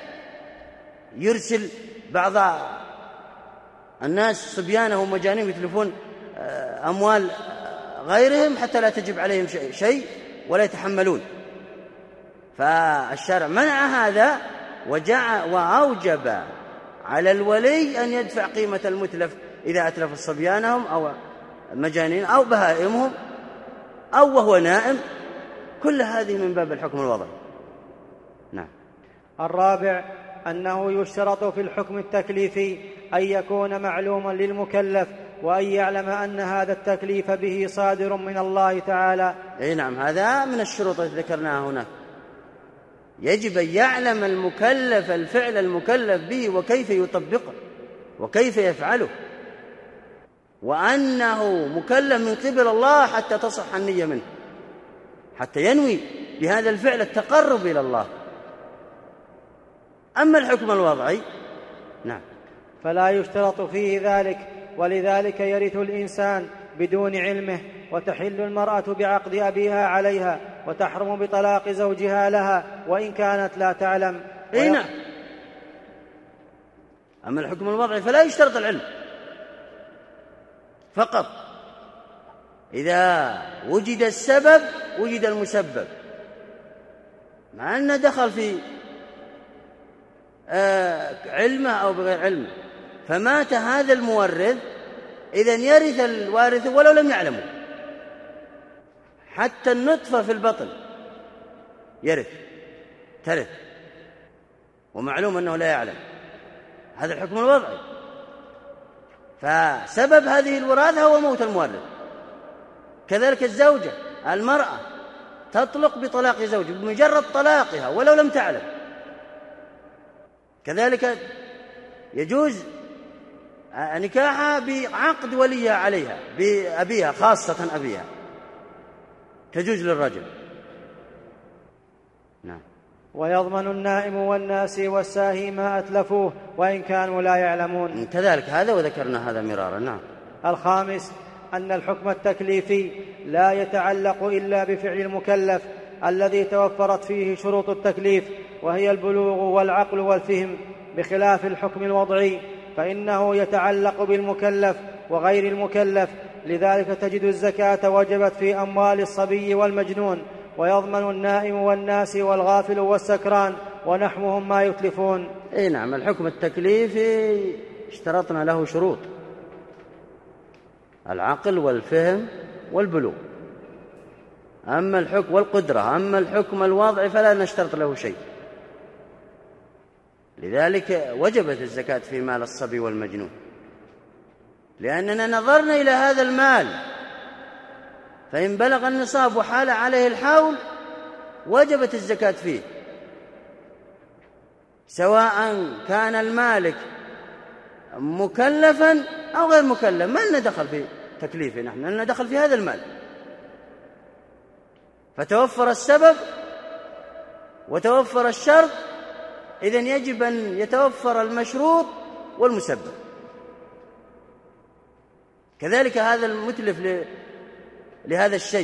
يرسل بعض الناس صبيانهم ومجانين يتلفون أموال غيرهم حتى لا تجب عليهم شيء ولا يتحملون. فالشرع منع هذا وأوجب على الولي أن يدفع قيمة المتلف إذا أتلف صبيانهم أو مجانين أو بهائمهم أو وهو نائم. كل هذه من باب الحكم الوضعي. نعم. الرابع أنه يشترط في الحكم التكليفي أن يكون معلوما للمكلف، وأن يعلم أن هذا التكليف به صادر من الله تعالى. أي نعم، هذا من الشروط التي ذكرناها هنا. يجب أن يعلم المكلف الفعل المكلف به وكيف يطبقه وكيف يفعله، وأنه مكلف من قبل الله حتى تصح النية منه، حتى ينوي بهذا الفعل التقرب إلى الله. أما الحكم الوضعي نعم فلا يشترط فيه ذلك، ولذلك يرث الإنسان بدون علمه، وتحل المرأة بعقد أبيها عليها، وتحرم بطلاق زوجها لها وإن كانت لا تعلم. نعم. أما الحكم الوضعي فلا يشترط العلم، فقط. إذا وجد السبب وجد المسبب، مع أنه دخل في علمه أو بغير علمه، فمات هذا المورث، إذن يرث الوارث ولو لم يعلموا. حتى النطفة في البطن ترث، ومعلوم أنه لا يعلم. هذا الحكم الوضعي. فسبب هذه الوراثة هو موت المورث. كذلك الزوجة، المرأة تطلق بطلاق زوجها بمجرد طلاقها ولو لم تعلم. كذلك يجوز نكاحها بعقد وليها عليها بأبيها، خاصة أبيها، تجوز للرجل. نعم. ويضمن النائم والناسي والساهي ما أتلفوه وإن كانوا لا يعلمون. كذلك هذا، وذكرنا هذا مرارا. نعم. الخامس أن الحكم التكليفي لا يتعلق إلا بفعل المكلف الذي توفرت فيه شروط التكليف، وهي البلوغ والعقل والفهم، بخلاف الحكم الوضعي فإنه يتعلق بالمكلف وغير المكلف. لذلك تجد الزكاة وجبت في أموال الصبي والمجنون، ويضمن النائم والناسي والغافل والسكران ونحوهم ما يتلفون. أي نعم. الحكم التكليفي اشترطنا له شروط: العقل والفهم والبلوغ. أما الحكم والقدرة، أما الحكم الوضعي فلا نشترط له شيء. لذلك وجبت الزكاة في مال الصبي والمجنون، لأننا نظرنا إلى هذا المال، فإن بلغ النصاب وحال عليه الحول وجبت الزكاة فيه، سواء كان المالك مكلفا أو غير مكلف. ما لنا دخل في تكليفه، نحن لنا دخل في هذا المال. فتوفر السبب وتوفر الشرط، إذن يجب أن يتوفر المشروط والمسبب. كذلك هذا المتلف لهذا الشيء،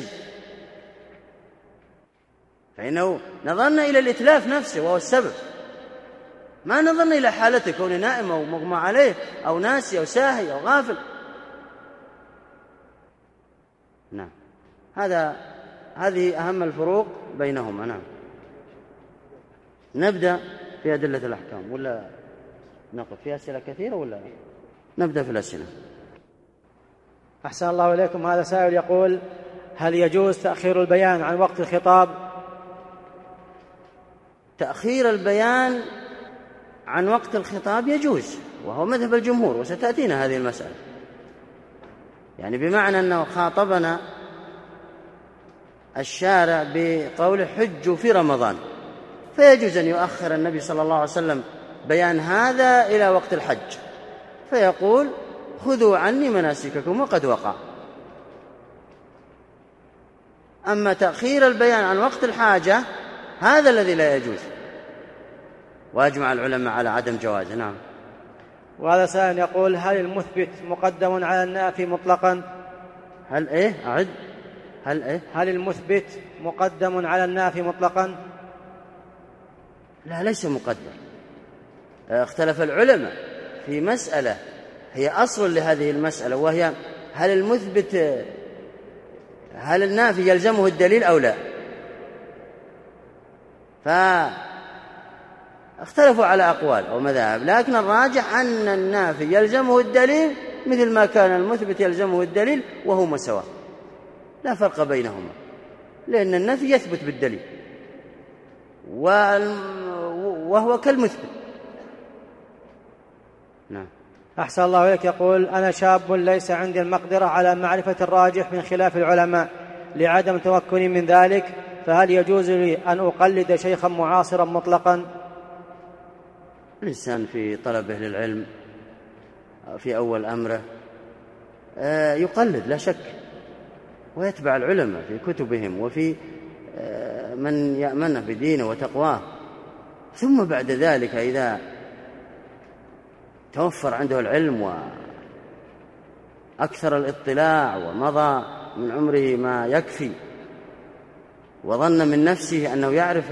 فإنه نظرنا إلى الإتلاف نفسه وهو السبب، ما نظرنا إلى حالته كونه نائم أو مغمى عليه أو ناسي أو ساهي أو غافل. نعم. هذه أهم الفروق بينهما. نعم. نبدأ في أدلة الأحكام ولا نقف في أسئلة كثيرة، ولا نبدأ في الأسئلة؟ أحسن الله إليكم. هذا سائل يقول: هل يجوز تأخير البيان عن وقت الخطاب؟ تأخير البيان عن وقت الخطاب يجوز، وهو مذهب الجمهور، وستأتينا هذه المسألة. يعني بمعنى أنه خاطبنا الشارع بقول حج في رمضان، فيجوز أن يؤخر النبي صلى الله عليه وسلم بيان هذا إلى وقت الحج، فيقول: خذوا عني مناسككم وقد وقع. أما تأخير البيان عن وقت الحاجة هذا الذي لا يجوز، وأجمع العلماء على عدم جوازه. نعم. وهذا سائل يقول: هل المثبت مقدم على النافي مطلقا؟ هل المثبت مقدم على النافي مطلقا؟ لا، ليس مقدم. اختلف العلماء في مسألة هي أصل لهذه المسألة، وهي هل النافي يلزمه الدليل أو لا. فاختلفوا على أقوال أو مذاهب، لكن الراجح أن النافي يلزمه الدليل مثل ما كان المثبت يلزمه الدليل، وهما سواء، لا فرق بينهما، لأن النفي يثبت بالدليل وهو كالمثبت. نعم. أحسن الله إليك. يقول: أنا شاب ليس عندي المقدرة على معرفة الراجح من خلاف العلماء لعدم تمكني من ذلك، فهل يجوز لي أن أقلد شيخا معاصرا مطلقا؟ الإنسان في طلبه للعلم في أول أمره يقلد لا شك، ويتبع العلماء في كتبهم وفي من يأمنه بدينه وتقواه، ثم بعد ذلك إذا توفر عنده العلم وأكثر الاطلاع ومضى من عمره ما يكفي، وظن من نفسه أنه يعرف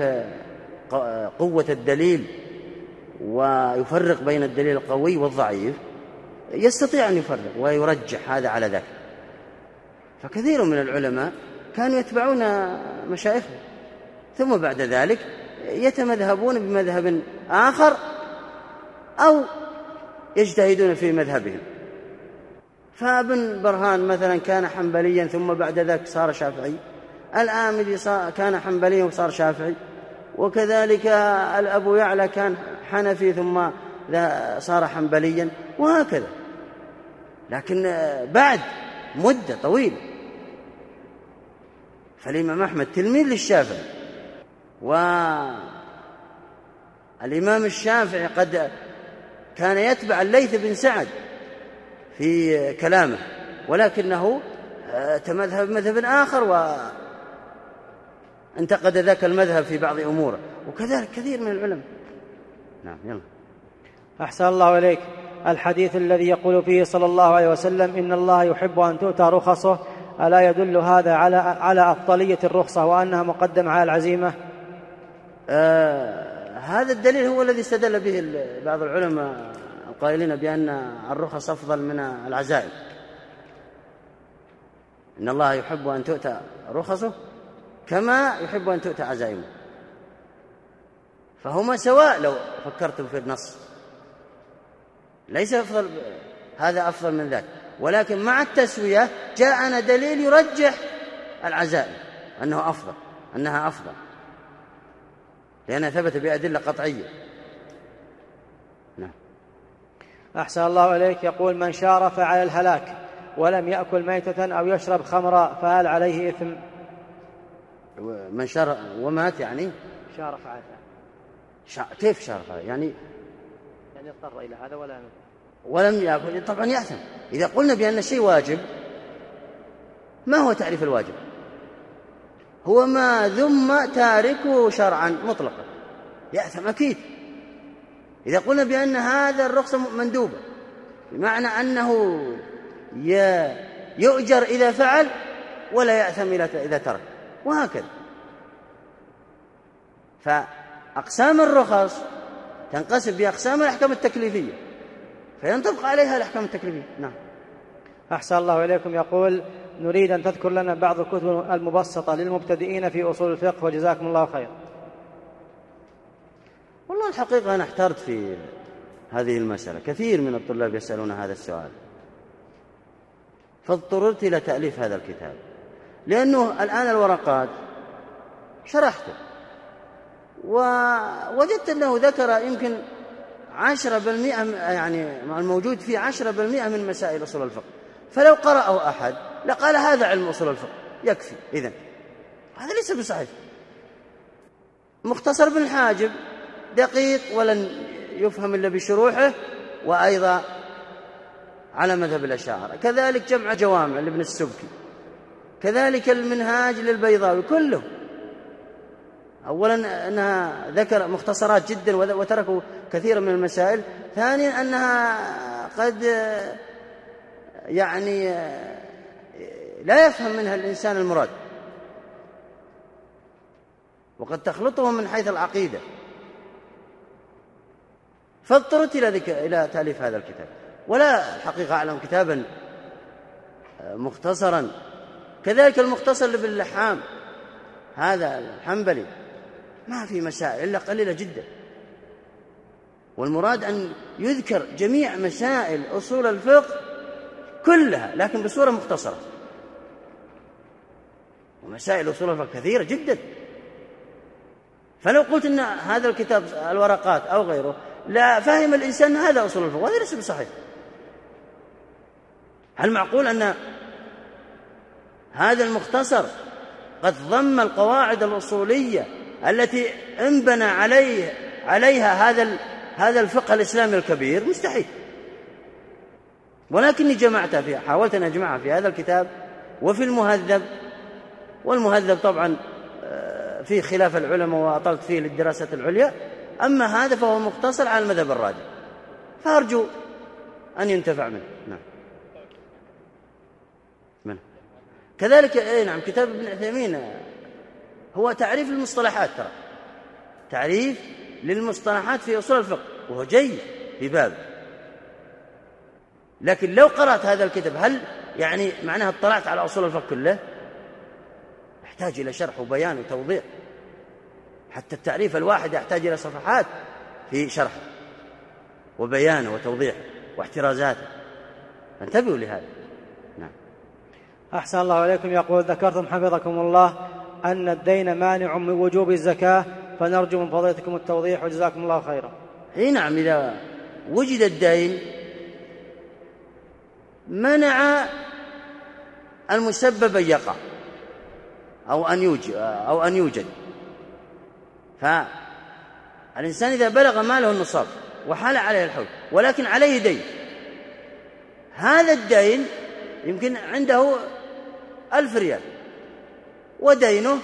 قوة الدليل ويفرق بين الدليل القوي والضعيف، يستطيع أن يفرق ويرجح هذا على ذاك. فكثير من العلماء كانوا يتبعون مشايخهم، ثم بعد ذلك يتمذهبون بمذهب آخر أو يجتهدون في مذهبهم. فابن برهان مثلا كان حنبليا ثم بعد ذلك صار شافعي، الآمدي كان حنبليا وصار شافعي، وكذلك الأبو يعلى كان حنفي ثم صار حنبليا، وهكذا. لكن بعد مدة طويلة. فالإمام أحمد تلميذ للشافعي، والإمام الشافعي قد كان يتبع الليث بن سعد في كلامه، ولكنه تمذهب مذهب آخر وانتقد ذاك المذهب في بعض أموره، وكذلك كثير من العلماء. نعم. يلا. أحسن الله إليك. الحديث الذي يقول فيه صلى الله عليه وسلم إن الله يحب أن تؤتى رخصه، ألا يدل هذا على أفضلية الرخصة وأنها مقدمة على العزيمة؟ هذا الدليل هو الذي استدل به بعض العلماء القائلين بأن الرخص أفضل من العزائم. إن الله يحب أن تؤتى رخصه كما يحب أن تؤتى عزائمه، فهما سواء لو فكرتم في النص، ليس أفضل هذا أفضل من ذاك، ولكن مع التسوية جاءنا دليل يرجح العزائم أنها أفضل لأنها ثبت بأدلة قطعية. نعم. أحسن الله إليك. يقول من شارف على الهلاك ولم يأكل ميتة أو يشرب خمرا فهل عليه إثم؟ من شارف ومات يعني شارف على كيف شارف يعني اضطر إلى هذا ولم يأكل، طبعا يأثم. إذا قلنا بأن الشيء واجب، ما هو تعريف الواجب؟ هو ما ذم تاركه شرعا مطلقا، يأثم أكيد. إذا قلنا بأن هذا الرخصة مندوبة، بمعنى أنه يؤجر إذا فعل ولا يأثم إذا ترك، وهكذا. فأقسام الرخص تنقسم بأقسام الأحكام التكليفية، فينطبق عليها الأحكام التكليفية. نعم. أحسن الله إليكم. يقول نريد أن تذكر لنا بعض الكتب المبسطة للمبتدئين في أصول الفقه، وجزاكم الله خير. والله الحقيقة أنا احترت في هذه المسألة، كثير من الطلاب يسألون هذا السؤال، فاضطررت إلى تأليف هذا الكتاب، لأنه الآن الورقات شرحته ووجدت أنه ذكر يمكن 10% يعني الموجود فيه 10% من مسائل أصول الفقه، فلو قرأه أحد لقال هذا علم أصول الفقه يكفي. إذن هذا ليس بصحيح. مختصر بن الحاجب دقيق ولن يفهم إلا بشروحه، وأيضا على مذهب الأشاعرة، كذلك جمع جوامع لابن السبكي، كذلك المنهاج للبيضاوي، كله أولا أنها ذكر مختصرات جدا وتركوا كثيرا من المسائل، ثانيا أنها قد يعني لا يفهم منها الإنسان المراد، وقد تخلطه من حيث العقيدة، فاضطرت إلى تأليف هذا الكتاب. ولا الحقيقة أعلم كتابا مختصرا، كذلك المختصر لابن اللحام هذا الحنبلي ما في مسائل إلا قليلة جدا، والمراد أن يذكر جميع مسائل أصول الفقه كلها لكن بصورة مختصرة، ومسائل أصول الفقه كثيرة جدا. فلو قلت أن هذا الكتاب الورقات أو غيره لا فهم الإنسان هذا أصول الفقه، وهذا ليس بصحيح. هل معقول أن هذا المختصر قد ضم القواعد الأصولية التي انبنى عليها هذا الفقه الإسلامي الكبير؟ مستحيل. ولكني جمعتها فيها، حاولت أن أجمعها في هذا الكتاب وفي المهذب، والمهذب طبعا فيه خلاف العلماء وأطلت فيه للدراسة العليا، أما هذا فهو مختصر على المذهب الراجح، فأرجو أن ينتفع منه. نعم. كذلك نعم كتاب ابن عثيمين هو تعريف للمصطلحات، ترى تعريف للمصطلحات في أصول الفقه، وهو جيد في باب. لكن لو قرأت هذا الكتاب هل يعني معناها اطلعت على أصول الفقه كله؟ يحتاج إلى شرح وبيان وتوضيح، حتى التعريف الواحد يحتاج إلى صفحات في شرحه وبيانه وتوضيحه واحترازاته، فانتبهوا لهذا. نعم. أحسن الله إليكم. يقول: ذكرتم حفظكم الله أن الدين مانع من وجوب الزكاة، فنرجو من فضيلتكم التوضيح وجزاكم الله خيرا. اي نعم، إذا وجد الدين منع المسبب أن يقع أو أن يوجد. فالإنسان إذا بلغ ماله النصاب وحال عليه الحول ولكن عليه دين، هذا الدين يمكن عنده 1000 ريال ودينه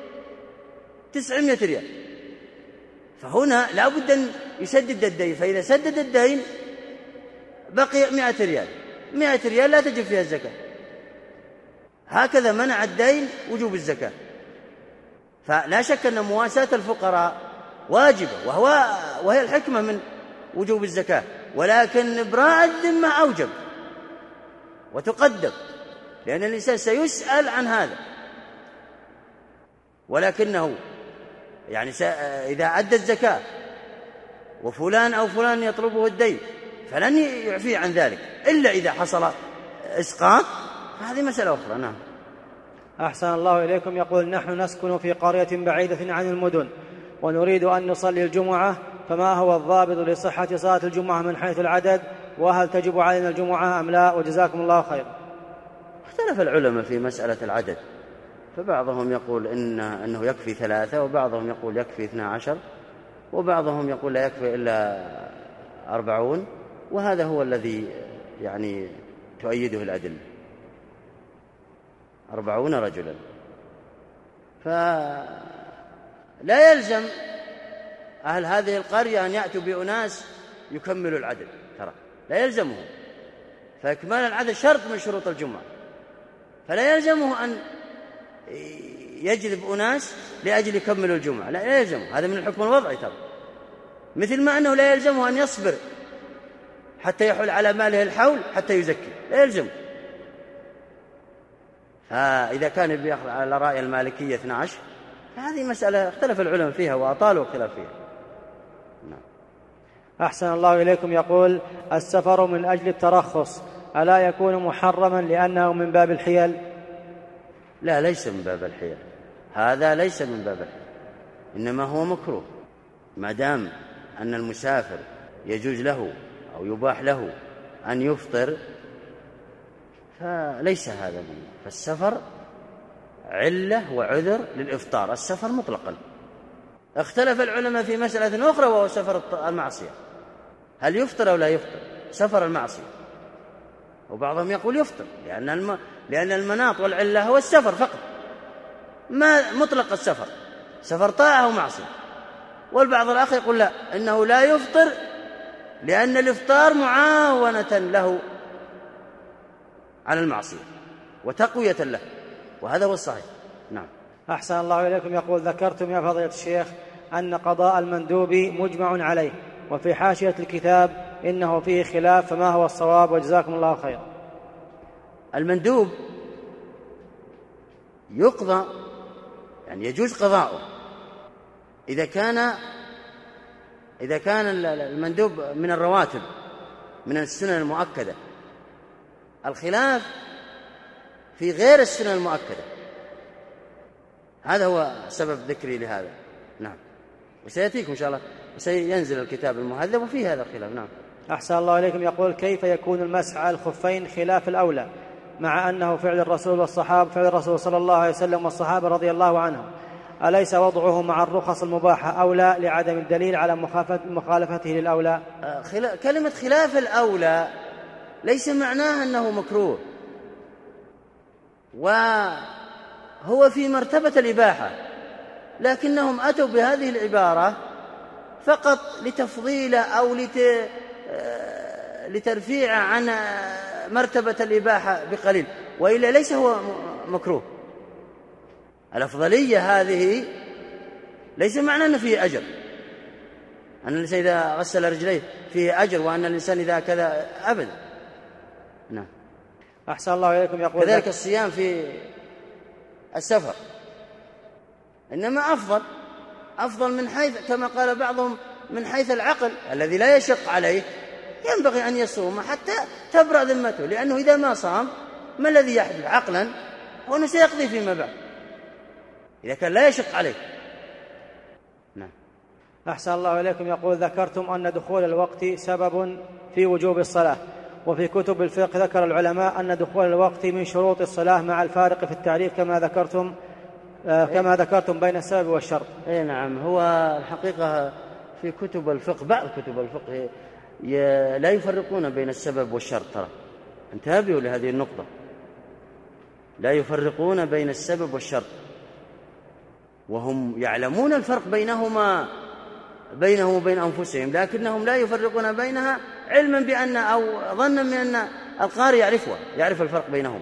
900 ريال، فهنا لا بد أن يسدد الدين. فإذا سدد الدين بقي 100 ريال، 100 ريال لا تجب فيها الزكاة. هكذا منع الدين وجوب الزكاة. فلا شك أن مواساة الفقراء واجبة، وهي الحكمة من وجوب الزكاة، ولكن إبراء الذمة أوجب وتقدم، لأن الإنسان سيسأل عن هذا. ولكنه يعني إذا أدى الزكاة وفلان أو فلان يطلبه الدين فلن يعفيه عن ذلك إلا إذا حصل إسقاط، هذه مسألة أخرى. نعم. أحسن الله إليكم. يقول: نحن نسكن في قرية بعيدة عن المدن ونريد أن نصلي الجمعة، فما هو الضابط لصحة صلاة الجمعة من حيث العدد؟ وهل تجب علينا الجمعة أم لا؟ وجزاكم الله خيرا. اختلف العلماء في مسألة العدد، فبعضهم يقول إنه يكفي 3، وبعضهم يقول يكفي 12، وبعضهم يقول لا يكفي إلا 40، وهذا هو الذي يعني تؤيده الأدلة، 40 رجلا. فلا يلزم أهل هذه القرية أن يأتوا بأناس يكملوا العدد، ترى لا يلزمهم، فإكمال العدد شرط من شروط الجمعة، فلا يلزمه أن يجلب أناس لأجل يكملوا الجمعة، لا يلزمه، هذا من الحكم الوضعي ترى. مثل ما أنه لا يلزمه أن يصبر حتى يحول على ماله الحول حتى يزكي، لا يلزمه. فإذا كان بيأخذ على رأي المالكية 12، فهذه مسألة اختلف العلماء فيها وأطالوا الخلاف فيها. نعم. أحسن الله إليكم. يقول: السفر من أجل الترخص ألا يكون محرما لأنه من باب الحيل؟ لا، ليس من باب الحيل، هذا ليس من باب الحيل، إنما هو مكروه. ما دام أن المسافر يجوز له أو يباح له أن يفطر فليس هذا منه. فالسفر علة وعذر للإفطار، السفر مطلقا. اختلف العلماء في مسألة أخرى وهو سفر المعصية، هل يفطر أو لا يفطر سفر المعصية؟ وبعضهم يقول يفطر لأن المناط والعلة هو السفر فقط، ما مطلق السفر، سفر طاعة أو معصية. والبعض الآخر يقول لا، إنه لا يفطر لأن الإفطار معاونة له على المعصية وتقوية له، وهذا هو الصحيح. نعم. أحسن الله إليكم. يقول: ذكرتم يا فضيلة الشيخ أن قضاء المندوب مجمع عليه، وفي حاشية الكتاب إنه فيه خلاف، فما هو الصواب؟ وجزاكم الله خيرا. المندوب يقضى، يعني يجوز قضاؤه إذا كان المندوب من الرواتب من السنن المؤكدة. الخلاف في غير السنن المؤكدة، هذا هو سبب ذكري لهذا. نعم. وسيأتيكم إن شاء الله، وسينزل الكتاب المهذب وفيه هذا الخلاف. نعم. أحسن الله إليكم. يقول: كيف يكون المسح على الخفين خلاف الأولى، مع أنه فعل الرسول والصحابة، فعل الرسول صلى الله عليه وسلم والصحابة رضي الله عنهم؟ أليس وضعه مع الرخص المباحة أولى لعدم الدليل على مخالفته للأولى؟ كلمة خلاف الأولى ليس معناها أنه مكروه، وهو في مرتبة الإباحة، لكنهم أتوا بهذه العبارة فقط لتفضيل أو لترفيع عن مرتبة الإباحة بقليل، وإلا ليس هو مكروه. الأفضلية هذه ليس معنى أن فيه أجر، أن الإنسان إذا غسل رجليه فيه أجر، وأن الإنسان إذا كذا، أبدا. نعم. أحسن الله إليكم. يقول كذلك الصيام في السفر إنما أفضل من حيث كما قال بعضهم من حيث العقل الذي لا يشق عليه ينبغي أن يصوم حتى تبرأ ذمته، لأنه إذا ما صام ما الذي يحدث عقلا؟ هو أنه سيقضي فيما بعد إذا كان لا يشق عليه. نعم. أحسن الله إليكم. يقول ذكرتم أن دخول الوقت سبب في وجوب الصلاة، وفي كتب الفقه ذكر العلماء أن دخول الوقت من شروط الصلاة مع الفارق في التعريف كما ذكرتم بين السبب والشرط. نعم. هو الحقيقة في كتب الفقه بعض كتب الفقه لا يفرقون بين السبب والشرط، ترى انتبهوا لهذه النقطة، لا يفرقون بين السبب والشرط، وهم يعلمون الفرق بينهم وبين أنفسهم، لكنهم لا يفرقون بينها علما بأن أو ظنا من أن القارئ يعرف الفرق بينهم،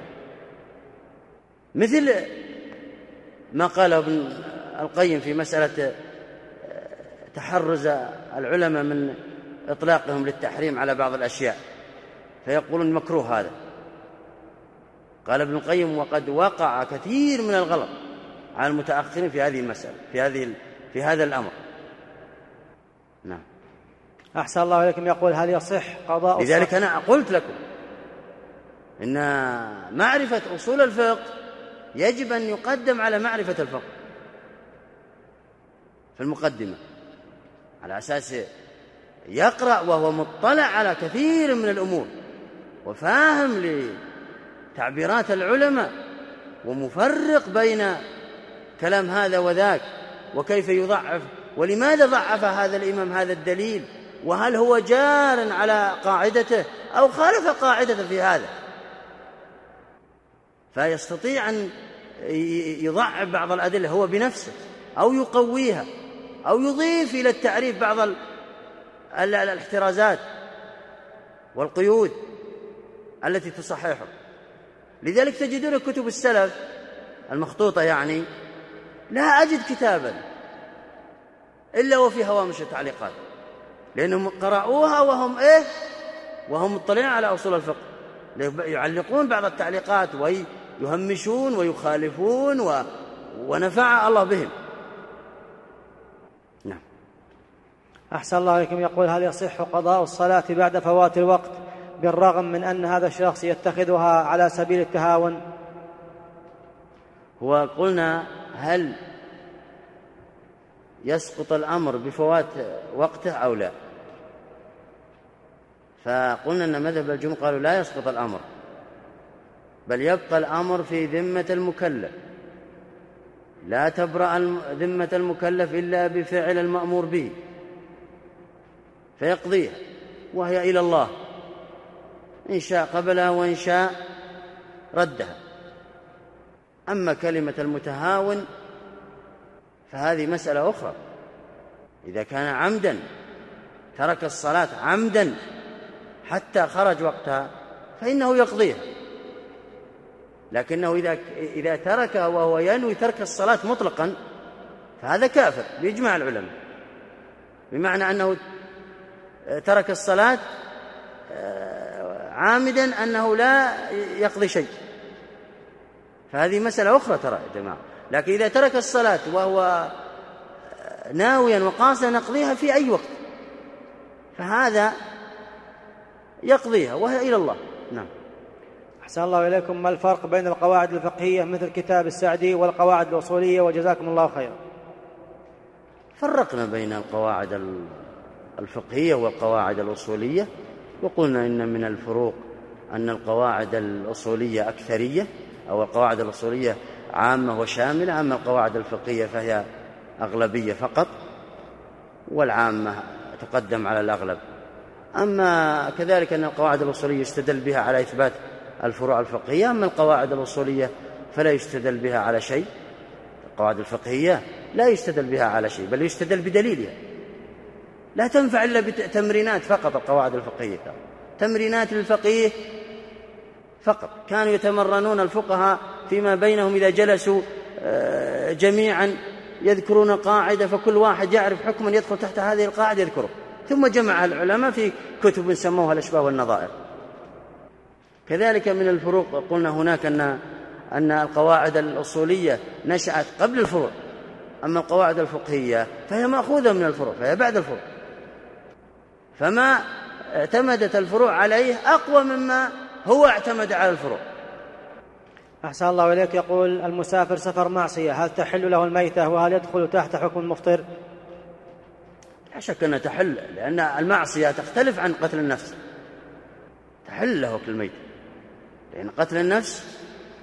مثل ما قاله ابن القيم في مسألة تحرز العلماء من إطلاقهم للتحريم على بعض الأشياء فيقولون مكروه هذا. قال ابن القيم وقد وقع كثير من الغلط على المتأخرين في هذه المسألة في هذا الأمر. نعم. أحسن الله إليكم. يقول هل يصح قضاء لذلك أنا قلت لكم إن معرفة أصول الفقه يجب أن يقدم على معرفة الفقه في المقدمة، على أساس يقرأ وهو مطلع على كثير من الأمور وفاهم لتعبيرات العلماء ومفرق بين كلام هذا وذاك، وكيف يضعف ولماذا ضعف هذا الإمام هذا الدليل، وهل هو جار على قاعدته أو خالف قاعدته في هذا، فيستطيع أن يضعف بعض الأدلة هو بنفسه أو يقويها أو يضيف إلى التعريف بعض الاحترازات والقيود التي تصححه. لذلك تجدون كتب السلف المخطوطة لا أجد كتابا إلا وفي هوامش التعليقات، لأنهم قرأوها وهم مطلعين على أصول الفقه، يعلقون بعض التعليقات ويهمشون ويخالفون ونفع الله بهم. نعم. أحسن الله إليكم. يقول هل يصح قضاء الصلاة بعد فوات الوقت بالرغم من أن هذا الشخص يتخذها على سبيل التهاون؟ وقلنا هل يسقط الأمر بفوات وقته أو لا، فقلنا أن مذهب الجمهور قالوا لا يسقط الأمر، بل يبقى الأمر في ذمة المكلف، لا تبرأ ذمة المكلف إلا بفعل المأمور به فيقضيها، وهي إلى الله إن شاء قبلها وإن شاء ردها. أما كلمة المتهاون فهذه مسألة أخرى، إذا كان عمدا ترك الصلاة عمدا حتى خرج وقتها فإنه يقضيها، لكنه إذا تركها وهو ينوي ترك الصلاة مطلقا فهذا كافر بإجماع العلماء، بمعنى أنه ترك الصلاة عامدا أنه لا يقضي شيء، فهذه مسألة أخرى ترى يا جماعة. لكن إذا ترك الصلاة وهو ناويا وقاصدا يقضيها في أي وقت فهذا يقضيها وهي إلى الله. نعم. أحسن الله إليكم. ما الفرق بين القواعد الفقهية مثل كتاب السعدي والقواعد الأصولية وجزاكم الله خيرا؟ فرقنا بين القواعد الفقهية والقواعد الأصولية، وقلنا إن من الفروق أن القواعد الأصولية أكثرية أو القواعد الأصولية عامة وشاملة، أما القواعد الفقهية فهي أغلبية فقط، والعامة تقدم على الأغلب. أما كذلك أن القواعد الأصولية يستدل بها على إثبات الفروع الفقهية، أما القواعد الأصولية فلا يستدل بها على شيء. القواعد الفقهية لا يستدل بها على شيء، بل يستدل بدليلها، لا تنفع إلا بتمرينات فقط. القواعد الفقهية تمرينات للفقيه فقط، كانوا يتمرنون الفقهاء فيما بينهم إذا جلسوا جميعا يذكرون قاعدة، فكل واحد يعرف حكما يدخل تحت هذه القاعدة يذكره، ثم جمع العلماء في كتب سموها الأشباه والنظائر. كذلك من الفروق قلنا هناك أن القواعد الأصولية نشأت قبل الفروع، أما القواعد الفقهية فهي مأخوذة من الفروع، فهي بعد الفروع، فما اعتمدت الفروع عليه أقوى مما هو اعتمد على الفروع. أحسن الله إليك. يقول: المسافر سفر معصية، هل تحل له الميتة وهل يدخل تحت حكم المفطر؟ لا شك أنها تحل، لأن المعصية تختلف عن قتل النفس، تحل له أكل الميت، لأن قتل النفس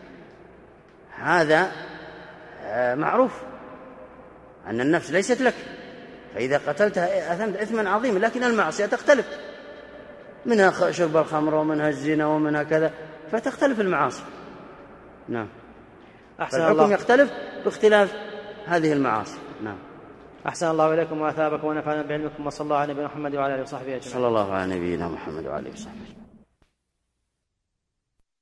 هذا معروف أن النفس ليست لك، فإذا قتلتها أثمت إثما عظيما، لكن المعصية تختلف، منها شرب الخمر ومنها الزنا ومنها كذا، فتختلف المعاصي. نعم. فالحكم يختلف باختلاف هذه المعاصي. نعم. أحسن الله إليكم وأثابكم ونفعنا بعلمكم، وصلى الله على نبينا محمد وعلى آله وصحبه أجمعين. صلى الله على نبينا محمد وعلى آله وصحبه.